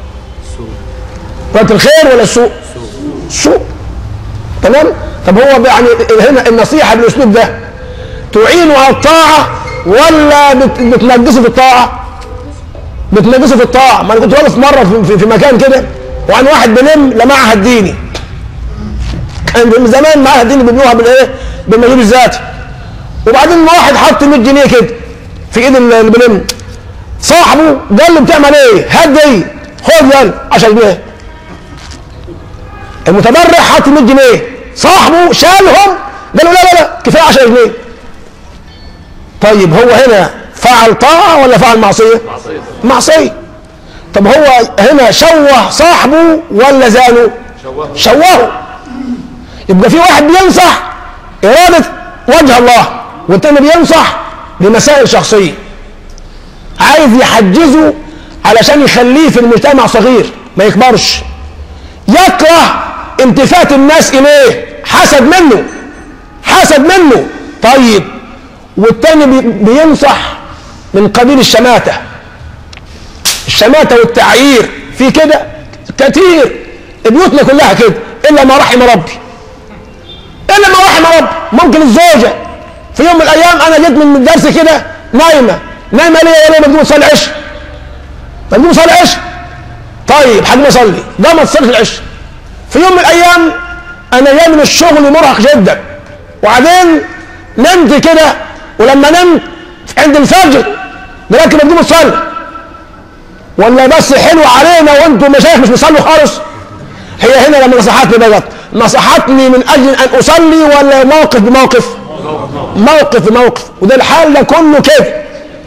اراده الخير ولا السوء؟ السوء. تمام؟ طب هو يعني هنا النصيحه بالاسلوب ده تعينه على الطاعه ولا بتنجسه في الطاعه؟ بتنجسه في الطاعه. ما انا كنت واقف مره في, في مكان كده وعن واحد بلم لمعهد ديني، كان زمان معهد ديني بيبنوها بالايه؟ بالمجهود الذاتي. وبعدين واحد حط مية جنيه كده في ايد اللي بلم، صاحبه قال له بتعمل ايه؟ هات دي، خد يلا عشرة جنيه. المتبرع حط مية جنيه، صاحبه شالهم قال له لا لا لا كفايه عشرة جنيه. طيب هو هنا فعل طاعه ولا فعل معصيه؟ معصيه. معصيه. طب هو هنا شوه صاحبه ولا زانه؟ شوهه. شوهه. يبقى في واحد بينصح اراده وجه الله، والتاني بينصح بمسائل شخصيه، عايز يحجزه علشان يخليه في المجتمع صغير ما يكبرش، يكره التفات الناس اليه، حسد منه حسد منه. طيب والتاني بينصح من قبيل الشماتة، الشماتة والتعيير في كده كتير، بيوتنا كلها كده إلا ما رحم ربي، إلا ما رحم ربي. ممكن الزوجة في يوم من الأيام أنا جيت من الدرس كده نايمة نايمة ليه يا ليه ما تقوم تصلي عشاء؟ ما تقوم تصلي عشاء. طيب حاج ما أصلي، قامت تصلي العشاء. في يوم من الأيام أنا جاي من الشغل مرهق جدا، وبعدين نمت كده، ولما نمت عند الفجر دلوقتي ما تقوم تصلي، ولا بس حلو علينا وانتم مشايخ مش بتصلوا خالص؟ هي هنا لما نصحتني بقى نصحتني من اجل ان اصلي ولا موقف بموقف؟ موقف بموقف. وده الحال ده كله كده.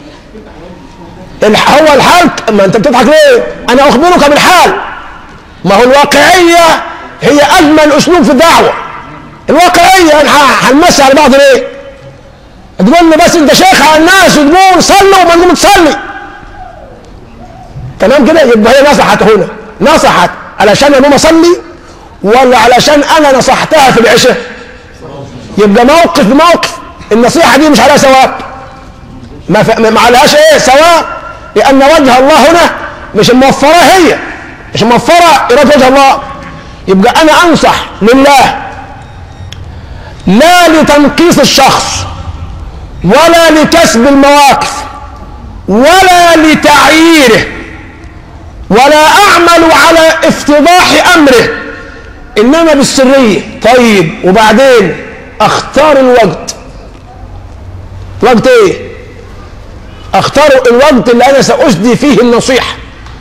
هو الحال. ما انت بتضحك ليه؟ انا اخبرك بالحال. ما هو الواقعيه هي اجمل اسلوب في الدعوه. الواقعيه هنمشي على بعض ليه؟ تقول لي بس انت شيخ على الناس وتقول صلوا وما تقوم تصلي. تمام كده؟ يبقى هي نصحت هنا، نصحت علشان انا ما اصلي ولا علشان انا نصحتها في العشاء؟ يبقى موقف بموقف. النصيحه دي مش عليها ثواب، ما, ما عليهاش ايه ثواب، لان وجه الله هنا مش موفره، هي مش موفره اراده وجه الله. يبقى انا انصح لله لا لتنقيص الشخص ولا لكسب المواقف ولا لتعييره، ولا اعمل على افتضاح امره، انما بالسريه. طيب وبعدين اختار الوقت. وقت ايه؟ اختار الوقت اللي انا ساسدي فيه النصيحه.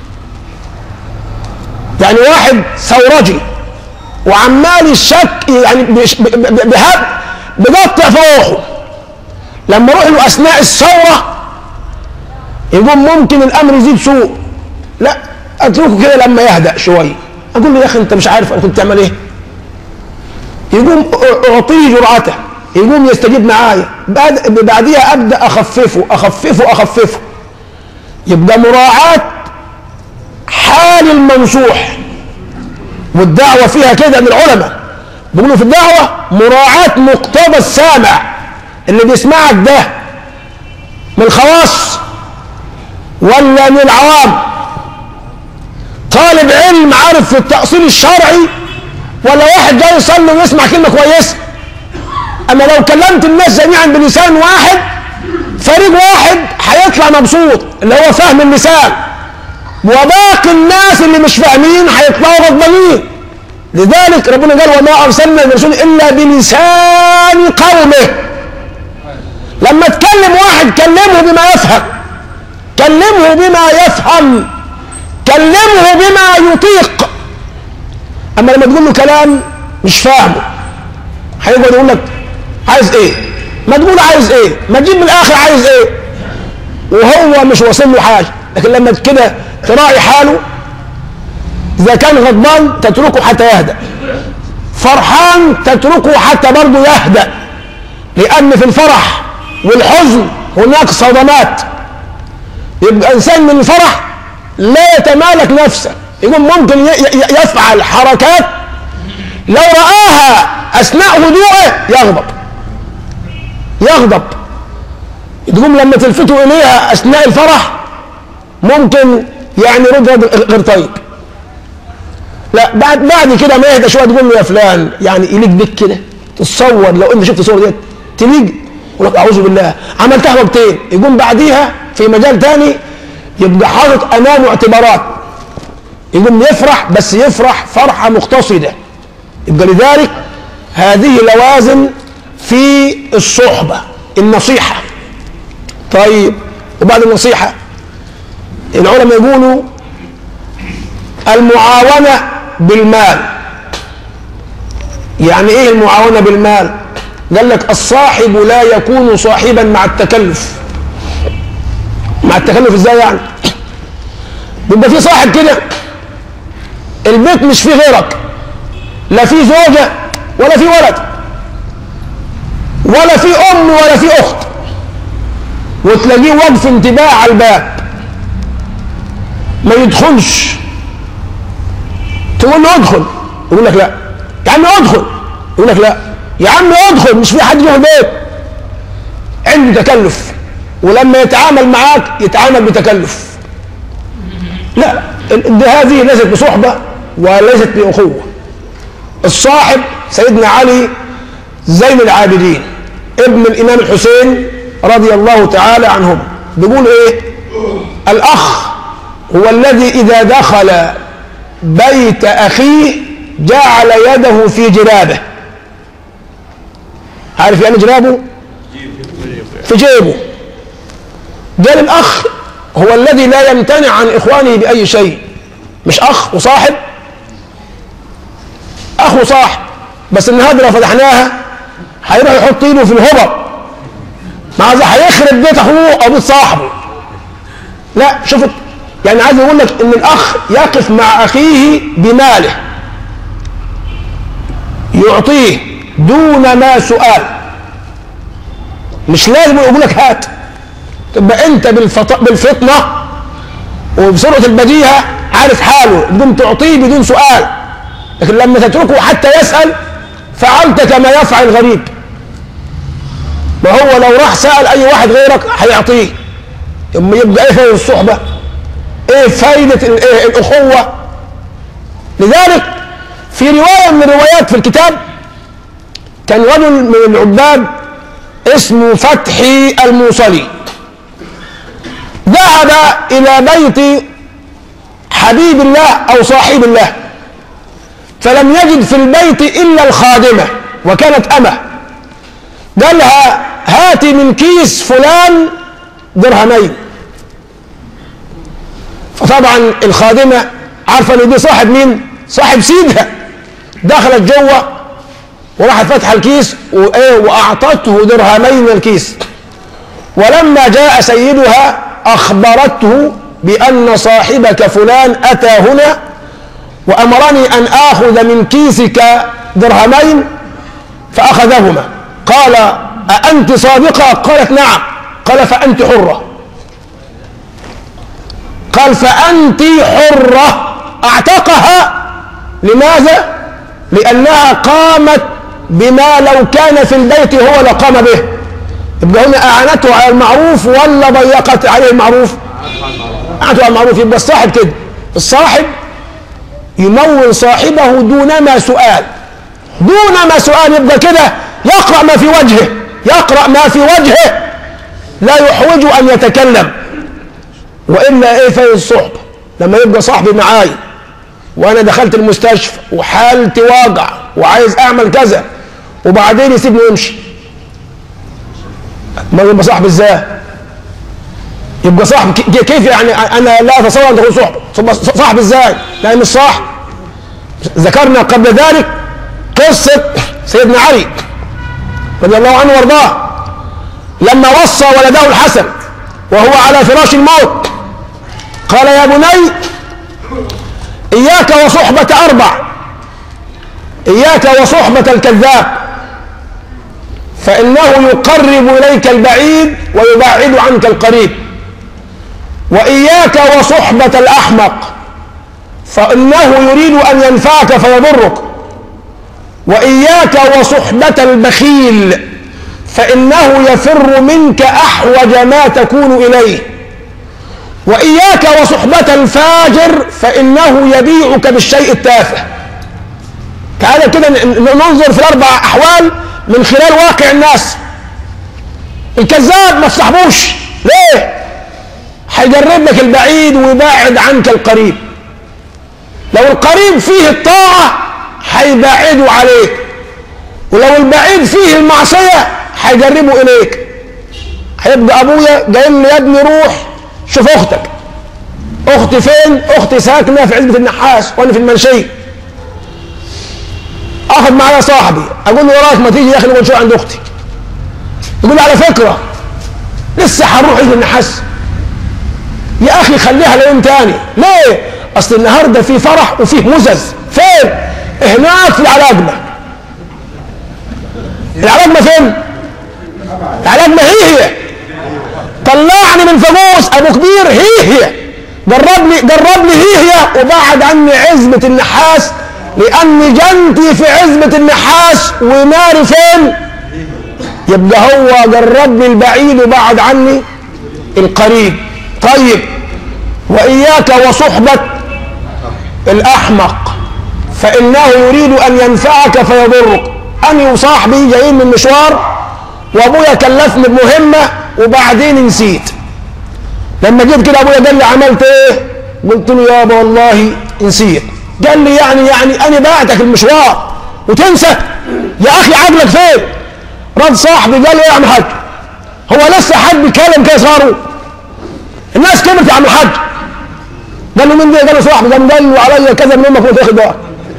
يعني واحد ثورجي وعمال الشك يعني بهب بقطع في روحه، لما اروح له اثناء الثوره يقول ممكن الامر يزيد سوء، لا اتركه كده لما يهدأ شويه، اقول له يا اخي انت مش عارف انا كنت تعمل ايه؟ يقوم اعطيه جرعته، يقوم يستجيب معايا، بعديها ابدا اخففه اخففه اخففه. يبقى مراعاه حال المنصوح، والدعوه فيها كده من العلماء بيقولوا في الدعوه مراعاه مقتضى السامع اللي بيسمعك ده، من الخواص ولا من العوام؟ طالب علم عارف في التأصيل الشرعي ولا واحد جاي يصلي ويسمع كلمة كويسة؟ أما لو كلمت الناس جميعا بلسان واحد، فريق واحد هيطلع مبسوط اللي هو فهم اللسان، وباقي الناس اللي مش فاهمين هيطلعوا غضبانين. لذلك ربنا قال وما أرسلنا من رسول إلا بلسان قومه. لما تكلم واحد كلمه بما يفهم، كلمه بما يفهم، كلمه بما يطيق. اما لما تقول له كلام مش فاهمه هيقعد يقول لك عايز ايه؟ ما تقول عايز ايه؟ ما تجيب من الاخر عايز ايه؟ وهو مش واصل له حاجه. لكن لما كده تراعي حاله، اذا كان غضبان تتركه حتى يهدأ، فرحان تتركه حتى برضه يهدأ، لان في الفرح والحزن هناك صدمات. يبقى انسان من الفرح لا يتمالك نفسه، يقول ممكن يفعل حركات لو رآها اثناء هدوءه يغضب يغضب تقوم لما تلفتوا اليها اثناء الفرح ممكن يعني رد غير طيب. لا بعد بعد كده ما يهدى شويه تقول له يا فلان يعني يليق بك كده، تتصور لو انت شفت الصوره ديت تليق، يقول لك اعوذ بالله عملتها وقتين، يقوم بعديها في مجال ثاني يبقى حاطط امامه اعتبارات، يقوم يفرح بس يفرح فرحه مقتصده. يبقى لذلك هذه لوازم في الصحبه، النصيحه. طيب وبعد النصيحه العلماء يقولوا المعاونه بالمال. يعني ايه المعاونة بالمال؟ قال لك الصاحب لا يكون صاحبا مع التكلف. مع التكلف ازاي يعني؟ بيبقى في صاحب كده البيت مش فيه غيرك، لا في زوجة ولا في ولد ولا في ام ولا في اخت، وتلاقيه واقف انتباه على الباب ما يدخلش، تقول له ادخل يقول لك لا، يا عم ادخل يقول لك لا، يا عم ادخل مش في حد جوه البيت. عنده تكلف، ولما يتعامل معاك يتعامل بتكلف. لا، هذه ليست بصحبة وليست بأخوة. الصاحب سيدنا علي زين العابدين ابن الإمام الحسين رضي الله تعالى عنهم بيقول ايه؟ الأخ هو الذي إذا دخل بيت أخيه جعل يده في جرابه. عارف يعني جرابه؟ في جيبه. قال الأخ هو الذي لا يمتنع عن إخوانه بأي شيء. مش أخ وصاحب، أخ وصاحب، بس النهارده لو فتحناها هيروح يحط ايده في الهبر، مع هيخرب بيت أخوه أو بيت صاحبه. لا، شوف يعني عايز يقول لك إن الأخ يقف مع أخيه بماله، يعطيه دون ما سؤال. مش لازم يقول لك هات، تبقى انت بالفطنه وبسرعه البديهه عارف حاله بدون تعطيه بدون سؤال. لكن لما تتركه حتى يسال فعلت كما يفعل الغريب. ما هو لو راح سال اي واحد غيرك هيعطيه. يبقى ايه فايده الصحبه؟ ايه فايده ايه الاخوه؟ لذلك في روايه من الروايات في الكتاب كان رجل من العباد اسمه فتحي الموصلي ذهب إلى بيت حبيب الله أو صاحب الله، فلم يجد في البيت إلا الخادمة وكانت أمه. قال لها هاتي من كيس فلان درهمين. فطبعا الخادمة عارفة ان دي صاحب مين؟ صاحب سيدها. دخلت جوه وراحت فتح الكيس وأعطته درهمين من الكيس. ولما جاء سيدها أخبرته بأن صاحبك فلان أتى هنا وأمرني أن آخذ من كيسك درهمين فأخذهما. قال أأنت صادقة؟ قالت نعم. قال فأنت حرة. قال فأنت حرة. أعتقها. لماذا؟ لأنها قامت بما لو كان في البيت هو لقام به. يبقى هنا أعانته على المعروف ولا ضيقت عليه المعروف؟ أعانته على المعروف. يبقى الصاحب كده، الصاحب يمول صاحبه دون ما سؤال، دون ما سؤال. يبقى كده يقرأ ما في وجهه، يقرأ ما في وجهه، لا يحوج أن يتكلم. وإلا إيه فايدة الصحبة؟ لما يبقى صاحبي معاي وأنا دخلت المستشفى وحالتي واقع وعايز أعمل كذا وبعدين يسيبني ويمشي، ما يبقى صاحب ازاي؟ يبقى صاحب كيف يعني؟ انا لا اتصور ان تكون صاحب. صاحب ازاي؟ لا مش صاحب. ذكرنا قبل ذلك قصه سيدنا علي رضي الله عنه وارضاه لما وصى ولده الحسن وهو على فراش الموت قال يا بني اياك وصحبه اربع، اياك وصحبه الكذاب فإنه يقرب إليك البعيد ويبعد عنك القريب، وإياك وصحبة الأحمق فإنه يريد أن ينفعك فيضرك، وإياك وصحبة البخيل فإنه يفر منك أحوج ما تكون إليه، وإياك وصحبة الفاجر فإنه يبيعك بالشيء التافه. تعالى كده ننظر في الأربع أحوال من خلال واقع الناس. الكذاب ما تصاحبوش. ليه؟ هيجرب لك البعيد ويبعد عنك القريب. لو القريب فيه الطاعة هيبعدوا عليك، ولو البعيد فيه المعصية هيجربوا إليك. هيبقى أبويا جاي لي يا ابني روح شوف أختك. أختي فين؟ أختي ساكنة في عزبة النحاس وأنا في المنشية. اخد معايا صاحبي اقول له وراك ما تيجي يا اخي نقعد شويه عند اختي، يقول لي على فكره لسه هنروح عيد النحاس يا اخي خليها ليوم تاني. ليه؟ اصل النهارده في فرح وفيه مزز. فين؟ هناك في العلاقمه. العلاقمه فين؟ العلاقمه هي هي طلعني من فانوس ابو كبير هي هي جرب لي جرب لي هي هي وبعد عني عزبه النحاس، لان جنتي في عزبه النحاس وناري فين؟ يبقى هو جرب لي البعيد وبعد عني القريب. طيب واياك وصحبه الاحمق فانه يريد ان ينفعك فيضرك. انا وصاحبي جايين من مشوار وابويا كلفني بمهمه وبعدين نسيت. لما جيت كده ابويا قال لي عملت ايه؟ قلت له يابا والله نسيت. قال لي يعني يعني انا بعتك المشوار وتنسى؟ يا اخي عقلك فين؟ رد صاحبي قال لي ايه يا عم الحاج؟ هو لسه حد بيتكلم كده صاروا؟ الناس كبرت يا عم الحاج. قال له مين ده؟ قال له صاحبي. قام قال له عليا كذا من امك كنت واخد بالك.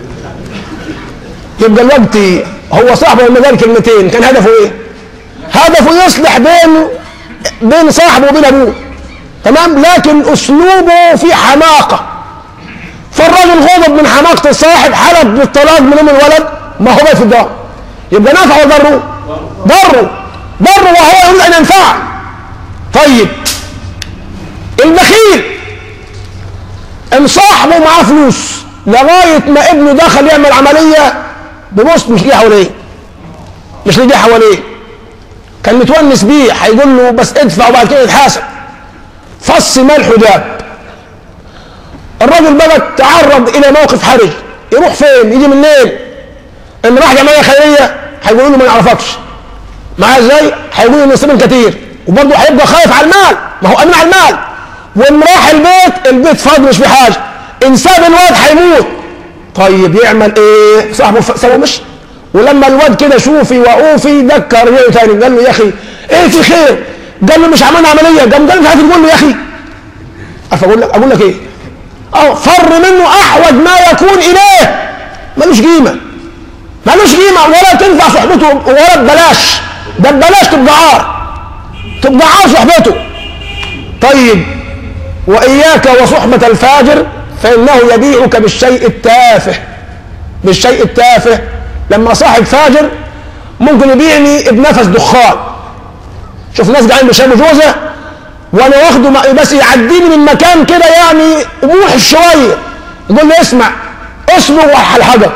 يبقى الوقت هو صاحبه لما قال كلمتين كان هدفه ايه؟ هدفه يصلح بين بين صاحبه وبين ابوه، تمام؟ لكن اسلوبه في حماقه، فالراجل غضب من حماقه الصاحب حلف بالطلاق من ام الولد، ما هو بقى في الدار. يبقى نفع ولا ضره؟ ضره ضره وهو يريد ان ينفعه. طيب البخيل ان صاحبه معاه فلوس لغايه ما ابنه دخل يعمل عمليه ببص مش ليه حواليه، مش ليه حواليه، كان متونس بيه هيقول له بس ادفع وبعد كده يتحاسب. فص ملح وداب. الراجل بقى تعرض الى موقف حرج، يروح فين؟ يجي منين؟ ان راح جمعيه خيريه هيقولوا له ما نعرفكش. معاه ازاي؟ هيقولوا له نصيبين كتير وبرضه هيبقى خايف على المال، ما هو امين على المال. وان راح البيت البيت فاضي مش في حاجه، ان ساب الواد هيموت. طيب يعمل ايه؟ صاحبه سوى مش. ولما الواد كده شوفي واوفي دكر رجله تاني قال له يا اخي ايه في خير؟ قال له مش عملنا عمليه. قام قال له عارف تقول له يا اخي عارف اقول لك اقول لك ايه؟ اه فر منه احوج ما يكون اليه. ملوش قيمه ملوش قيمه ولا تنفع صحبته ولا ببلاش، ده ببلاش تبقى عار تبقى عار صحبته. طيب واياك وصحبه الفاجر فانه يبيعك بالشيء التافه. بالشيء التافه لما صاحب فاجر ممكن يبيعني بنفس دخان. شوف ناس قاعدين بيشربوا جوزه وانا واخده بس يعديني من مكان كده يعني موح شويه، يقول لي اسمع اصبر وهلحقك.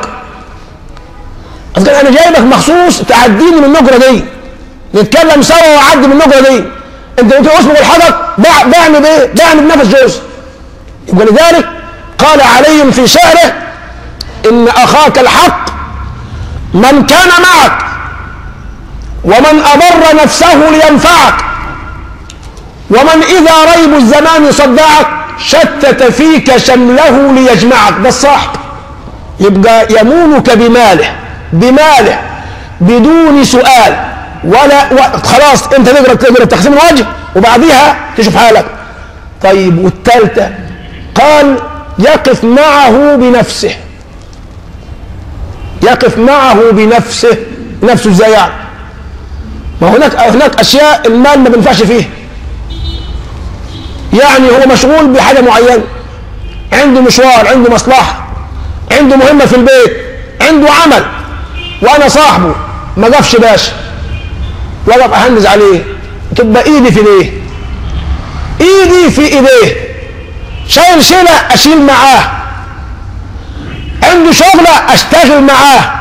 انا جايبك مخصوص تعديني من النجره دي، نتكلم سوا واعدي من النجره دي. انت قلت اصبر والحقك، بعني بايه؟ بعني بنفس جوز. يبقى لذلك قال علي في شعره ان اخاك الحق من كان معك ومن أضر نفسه لينفعك، ومن إذا ريب الزمان صدعك شتت فيك شمله ليجمعك. ده الصاحب يبقى يمونك بماله بماله بدون سؤال ولا و... خلاص انت تقدر تقدر تقسيم الواجب وبعديها تشوف حالك. طيب والثالثة قال يقف معه بنفسه. يقف معه بنفسه. نفسه ازاي يعني؟ ما هناك هناك اشياء المال ما بينفعش فيها. يعني هو مشغول بحاجه معينه، عنده مشوار، عنده مصلحه، عنده مهمه في البيت، عنده عمل، وانا صاحبه ما قفش باشا وقف اهنز عليه، تبقى ايدي في ايديه ايدي في ايديه، شايل شيله اشيل معاه، عنده شغله اشتغل معاه،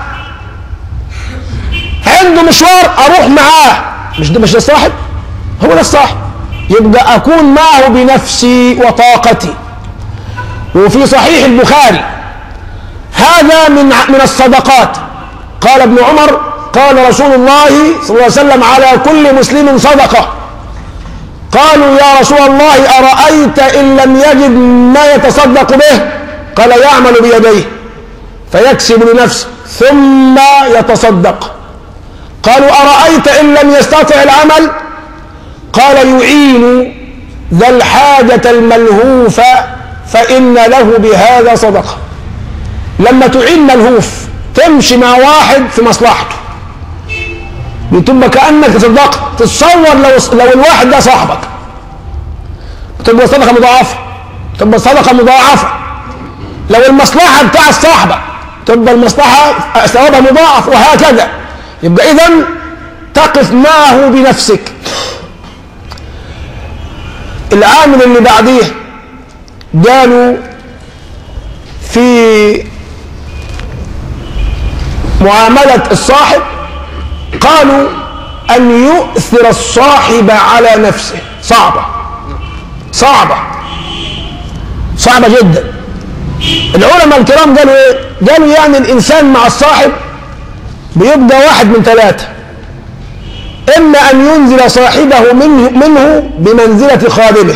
عنده مشوار اروح معاه. مش ده مش ده الصاحب؟ هو ده الصاحب. يبقى اكون معه بنفسي وطاقتي. وفي صحيح البخاري هذا من من الصدقات. قال ابن عمر قال رسول الله صلى الله عليه وسلم على كل مسلم صدقه. قالوا يا رسول الله ارايت ان لم يجد ما يتصدق به؟ قال يعمل بيديه فيكسب لنفسه ثم يتصدق. قالوا أرأيت إن لم يستطع العمل؟ قال يعين ذا الحاجة الملهوفة فإن له بهذا صدقة. لما تعين ملهوف تمشي مع واحد في مصلحته بتبقى كأنك تصدقت. تتصور لو لو الواحد ده صاحبك تبقى صدقة مضاعفة، تبقى صدقة مضاعفة. لو المصلحة بتاع صاحبك تبقى المصلحة ثوابها مضاعف، وهكذا. يبقى إذن تقف معه بنفسك. العامل اللي بعديه قالوا في معاملة الصاحب، قالوا أن يؤثر الصاحب على نفسه. صعبة صعبة صعبة جدا. العلماء الكرام قالوا ايه؟ قالوا يعني الإنسان مع الصاحب بيبقى واحد من ثلاثة: إما أن ينزل صاحبه منه, منه بمنزلة خادمه،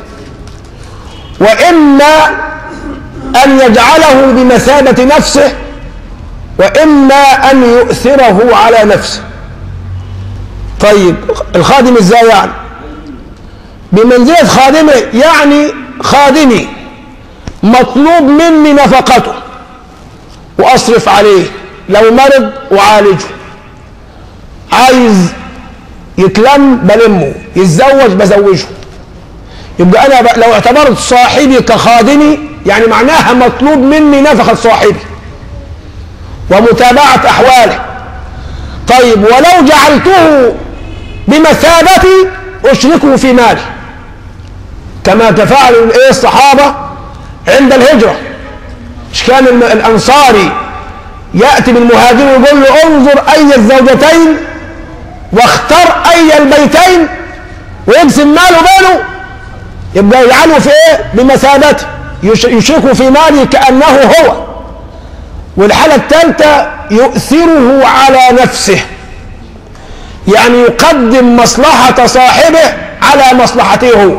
وإما أن يجعله بمثابة نفسه، وإما أن يؤثره على نفسه. طيب الخادم إزاي يعني؟ بمنزلة خادمه يعني خادمي مطلوب مني نفقته وأصرف عليه، لو مرض وعالجه، عايز يتلم بلمه، يتزوج بزوجه. يبقى أنا لو اعتبرت صاحبي كخادمي يعني معناها مطلوب مني نفقة صاحبي ومتابعة أحواله. طيب ولو جعلته بمثابتي أشركه في مالي، كما تفعل الايه الصحابة عند الهجرة. مش كان الأنصاري يأتي بالمهاجر ويقول له انظر أي الزوجتين واختر أي البيتين، ويقسم ماله بينه. يبقى يجعله في ايه؟ بمثابته، يشركه في ماله كأنه هو. والحالة الثالثة يؤثره على نفسه، يعني يقدم مصلحة صاحبه على مصلحته هو،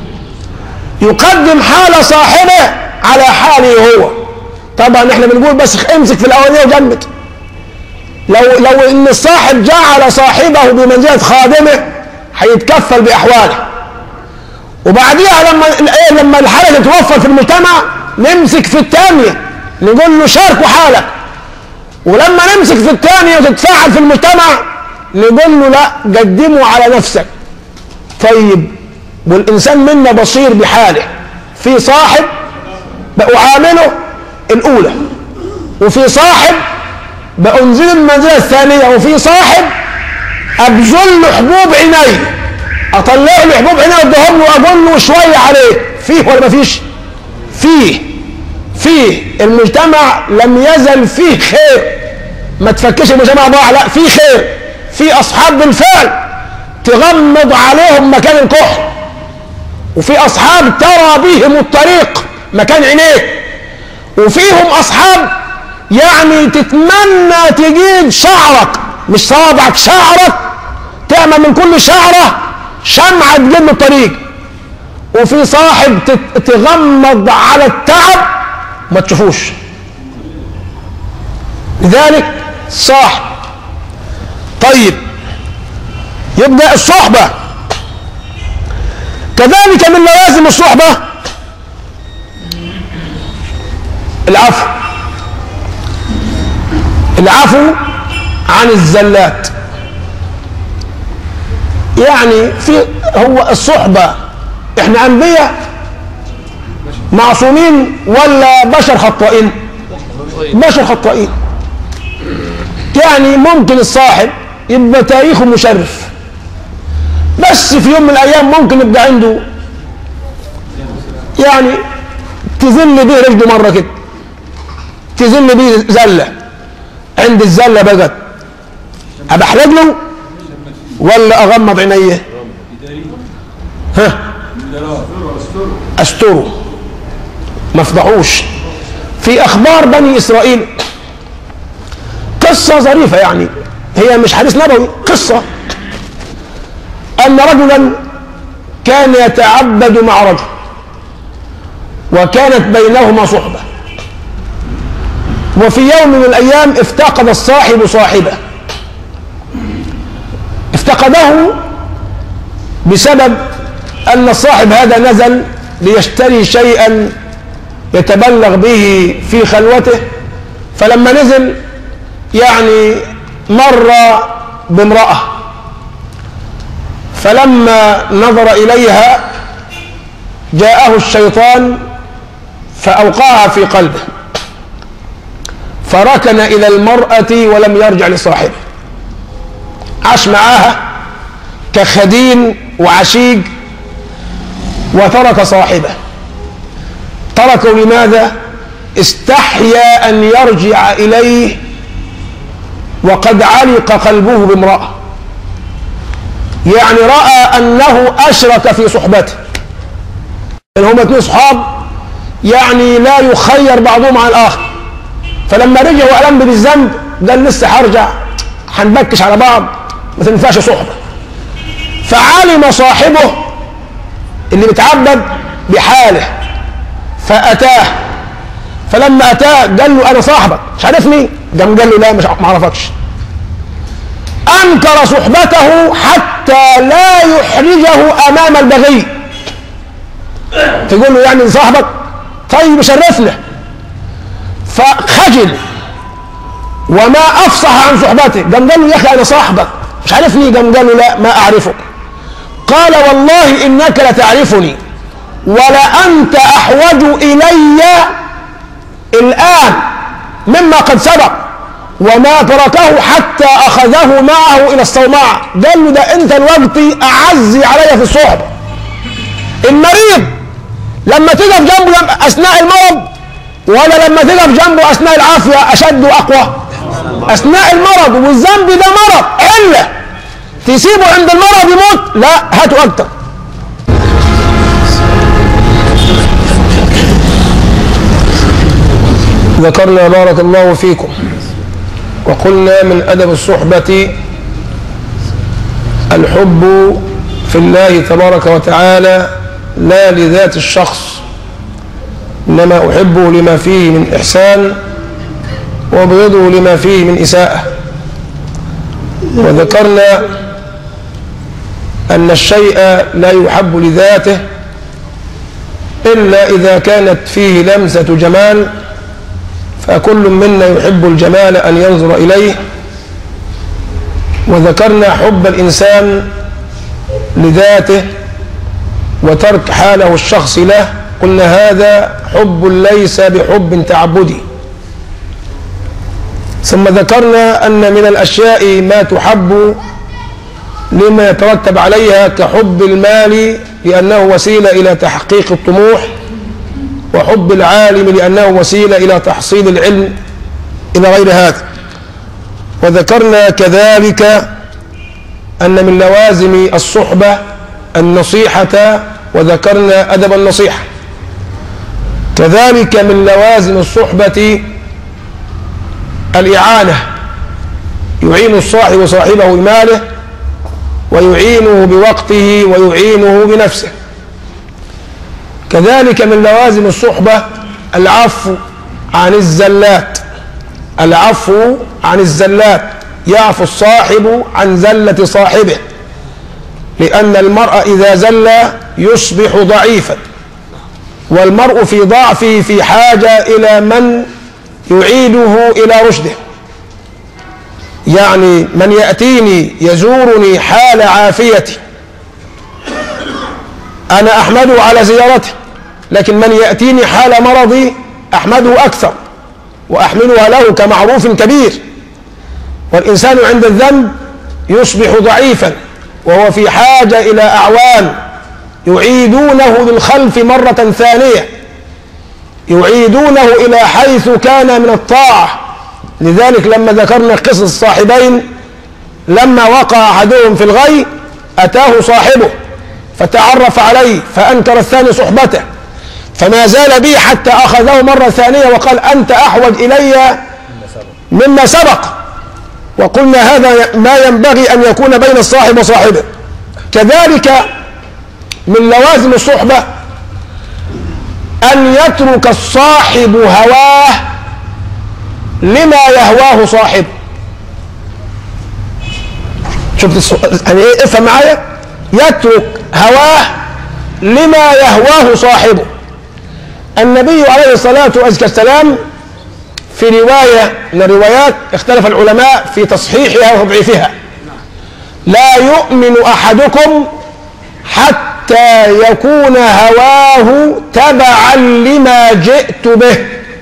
يقدم حال صاحبه على حاله هو. طبعا احنا بنقول بس امسك في الاولانيه وجمد. لو لو ان الصاحب جعل صاحبه بمنزله خادمه هيتكفل باحواله، وبعديها لما لما الحاله تتوفر في المجتمع نمسك في الثانيه نقول له شاركوا حالك، ولما نمسك في الثانيه وتتفاعل في المجتمع نقول له لا قدمه على نفسك. طيب والإنسان منا بصير بحاله، في صاحب بأعامله الأولى، وفي صاحب بأنزل المنزلة الثانية، وفي صاحب أبذل له حبوب عيني، أطلع له حبوب عيني وأدهم له وأقول له شوية عليه. فيه ولا ما فيش؟ فيه فيه المجتمع لم يزل فيه خير. ما تفكش المجتمع ضاع، لا فيه خير. في أصحاب بالفعل تغمض عليهم مكان الكحل، وفي أصحاب ترى بهم الطريق مكان عينيه، وفيهم أصحاب يعني تتمنى تجيب شعرك مش صابعك، شعرك تعمل من كل شعرة شمعة تجيب له الطريق. وفي صاحب تغمض على التعب ما تشوفوش. لذلك صاحب. طيب يبدأ الصحبة كذلك من لوازم الصحبة العفو، العفو عن الزلات. يعني في هو الصحبة احنا انبياء معصومين ولا بشر خطائين؟ بشر خطائين. يعني ممكن الصاحب يبقى تاريخه مشرف، بس في يوم من الايام ممكن يبقى عنده يعني تزل بيه رجله مره كده، تزل بيه زله. عند الزله بقت ابحرج له ولا اغمض عينيه؟ ها استره ما افضحوش. في اخبار بني اسرائيل قصه ظريفه، يعني هي مش حديث نبوي، قصه ان رجلا كان يتعبد مع رجل وكانت بينهما صحبه، وفي يوم من الايام افتقد الصاحب صاحبه، افتقده بسبب ان الصاحب هذا نزل ليشتري شيئا يتبلغ به في خلوته، فلما نزل يعني مر بامرأة فلما نظر إليها جاءه الشيطان فأوقعها في قلبه فركن إلى المرأة ولم يرجع لصاحبه، عاش معاها كخدين وعشيق وترك صاحبه. تركه لماذا؟ استحيا أن يرجع إليه وقد علق قلبه بامرأة، يعني رأى أنه أشرك في صحبته، إن هم اثنين صحاب يعني لا يخير بعضهم عن الآخر. فلما رجع وألم بالذنب قال لسه هرجع، هنبكش على بعض، ما تنفعش صحبة. فعلم صاحبه اللي بيتعبد بحاله فأتاه، فلما أتاه قال له أنا صاحبك مش عارفني؟ قام قال له لا مش معرفكش. أنكر صحبته حتى لا يحرجه أمام البغي. تقول له يعني صاحبك؟ طيب شرفنا. فخجل وما أفصح عن صحبته، قام قال له يا أخي أنا صاحبك مش عارفني؟ قام قال له لا ما أعرفك. قال والله إنك لتعرفني ولأنت أحوج إلي الآن مما قد سبق، وما تركه حتى أخذه معه إلى الصومعة. قال له ده أنت الوقت أعز علي في الصحبة. المريض لما تقف جنبه أثناء المرض ولا لما تقف جنبه أثناء العافية أشد وأقوى؟ أثناء المرض، والذنب ده مرض علة، تسيبه عند المرض يموت؟ لا، هاته أكتر. ذكرنا بارك الله فيكم وقلنا من أدب الصحبة الحب في الله تبارك وتعالى لا لذات الشخص، إنما أحبه لما فيه من إحسان وأبغضه لما فيه من إساءة. وذكرنا أن الشيء لا يحب لذاته إلا إذا كانت فيه لمسة جمال، فكل منا يحب الجمال أن ينظر إليه. وذكرنا حب الإنسان لذاته وترك حاله الشخصي له، قلنا هذا حب ليس بحب تعبدي. ثم ذكرنا أن من الأشياء ما تحب لما يترتب عليها كحب المال لأنه وسيلة إلى تحقيق الطموح، وحب العالم لأنه وسيلة إلى تحصيل العلم إلى غير هذا. وذكرنا كذلك أن من لوازم الصحبة النصيحة، وذكرنا أدب النصيحة. كذلك من لوازم الصحبة الإعانة، يعين الصاحب صاحبه بماله ويعينه بوقته ويعينه بنفسه. كذلك من لوازم الصحبة العفو عن الزلات، العفو عن الزلات، يعفو الصاحب عن زلة صاحبه، لأن المرء إذا زل يصبح ضعيفا، والمرء في ضعفه في حاجة إلى من يعيده إلى رشده. يعني من يأتيني يزورني حال عافيتي أنا أحمده على زيارته، لكن من يأتيني حال مرضي أحمده أكثر وأحملها له كمعروف كبير. والإنسان عند الذنب يصبح ضعيفا وهو في حاجة إلى أعوان يعيدونه للخلف مرة ثانية، يعيدونه إلى حيث كان من الطاعة. لذلك لما ذكرنا قصة الصاحبين لما وقع أحدهم في الغي أتاه صاحبه فتعرف عليه فأنكر الثاني صحبته، فما زال به حتى أخذه مرة ثانية وقال أنت أحوج إلي مما سبق. وقلنا هذا ما ينبغي أن يكون بين الصاحب وصاحبه. كذلك من لوازم الصحبة أن يترك الصاحب هواه لما يهواه صاحبه. شفت السؤال يعني ايه؟ افهم معايا. يترك هواه لما يهواه صاحبه. النبي عليه الصلاة والسلام في رواية من الروايات اختلف العلماء في تصحيحها وتضعيفها: لا يؤمن أحدكم حتى يكون هواه تبعا لما جئت به.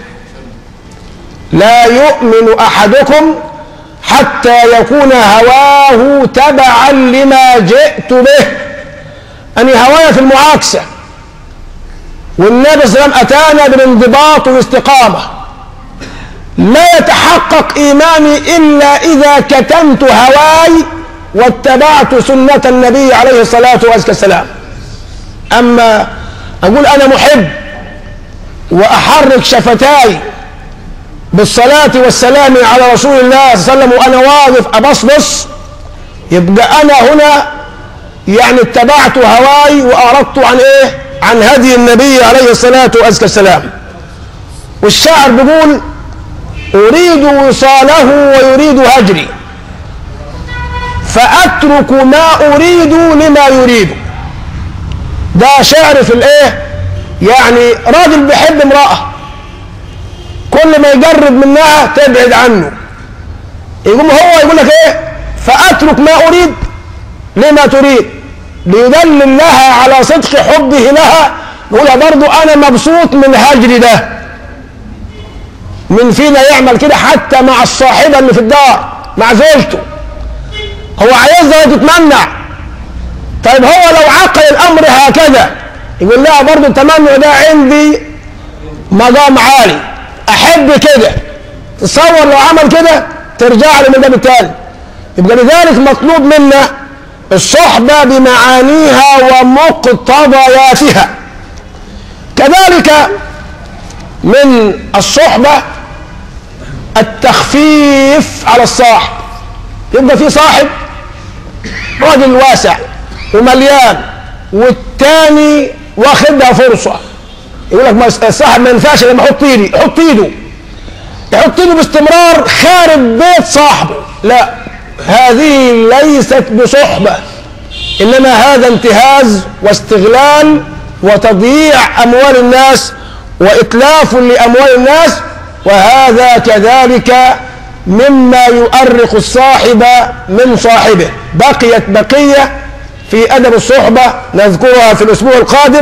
لا يؤمن أحدكم حتى يكون هواه تبعا لما جئت به. أني هوايا في المعاكسة، والنبي صلى الله عليه وسلم أتانا بالانضباط والاستقامة. لا يتحقق إيماني إلا إذا كتمت هواي واتبعت سنة النبي عليه الصلاة والسلام. أما أقول أنا محب وأحرك شفتاي بالصلاة والسلام على رسول الله صلى الله عليه وسلم وأنا واقف أبصبص، يبقى أنا هنا يعني اتبعت هواي وأردت عن إيه؟ عن هدي النبي عليه الصلاة والسلام. والشاعر بيقول: أريد وصاله ويريد هجري، فأترك ما أريد لما يريد. ده شعر في الإيه؟ يعني راجل بيحب امرأة، كل ما يقرب منها تبعد عنه، يقوم هو يقول لك إيه؟ فأترك ما أريد لما تريد، ليدلل لها على صدق حبه لها. يقولها برضو أنا مبسوط من هجري ده. من فينا يعمل كده حتى مع الصاحبة اللي في الدار، مع زوجته، هو عايزها تتمنع. طيب هو لو عقل الأمر هكذا يقول لها برضو التمنع ده عندي مقام عالي، أحب كده. تصور لو عمل كده ترجع لي من ده بالتالي. يبقى لذلك مطلوب منا الصحبة بمعانيها ومقتضياتها. كذلك من الصحبة التخفيف على الصاحب. يبقى في صاحب راجل واسع ومليان، والتاني واخدها فرصة، يقول لك الصاحب ما ينفعش لما يحط ايدي يحط ايده يحط ايده باستمرار خارب بيت صاحبه. لا، هذه ليست بصحبة، إنما هذا انتهاز واستغلال وتضييع أموال الناس وإتلاف لأموال الناس، وهذا كذلك مما يؤرق الصاحب من صاحبه. بقيت بقية في أدب الصحبة نذكرها في الأسبوع القادم.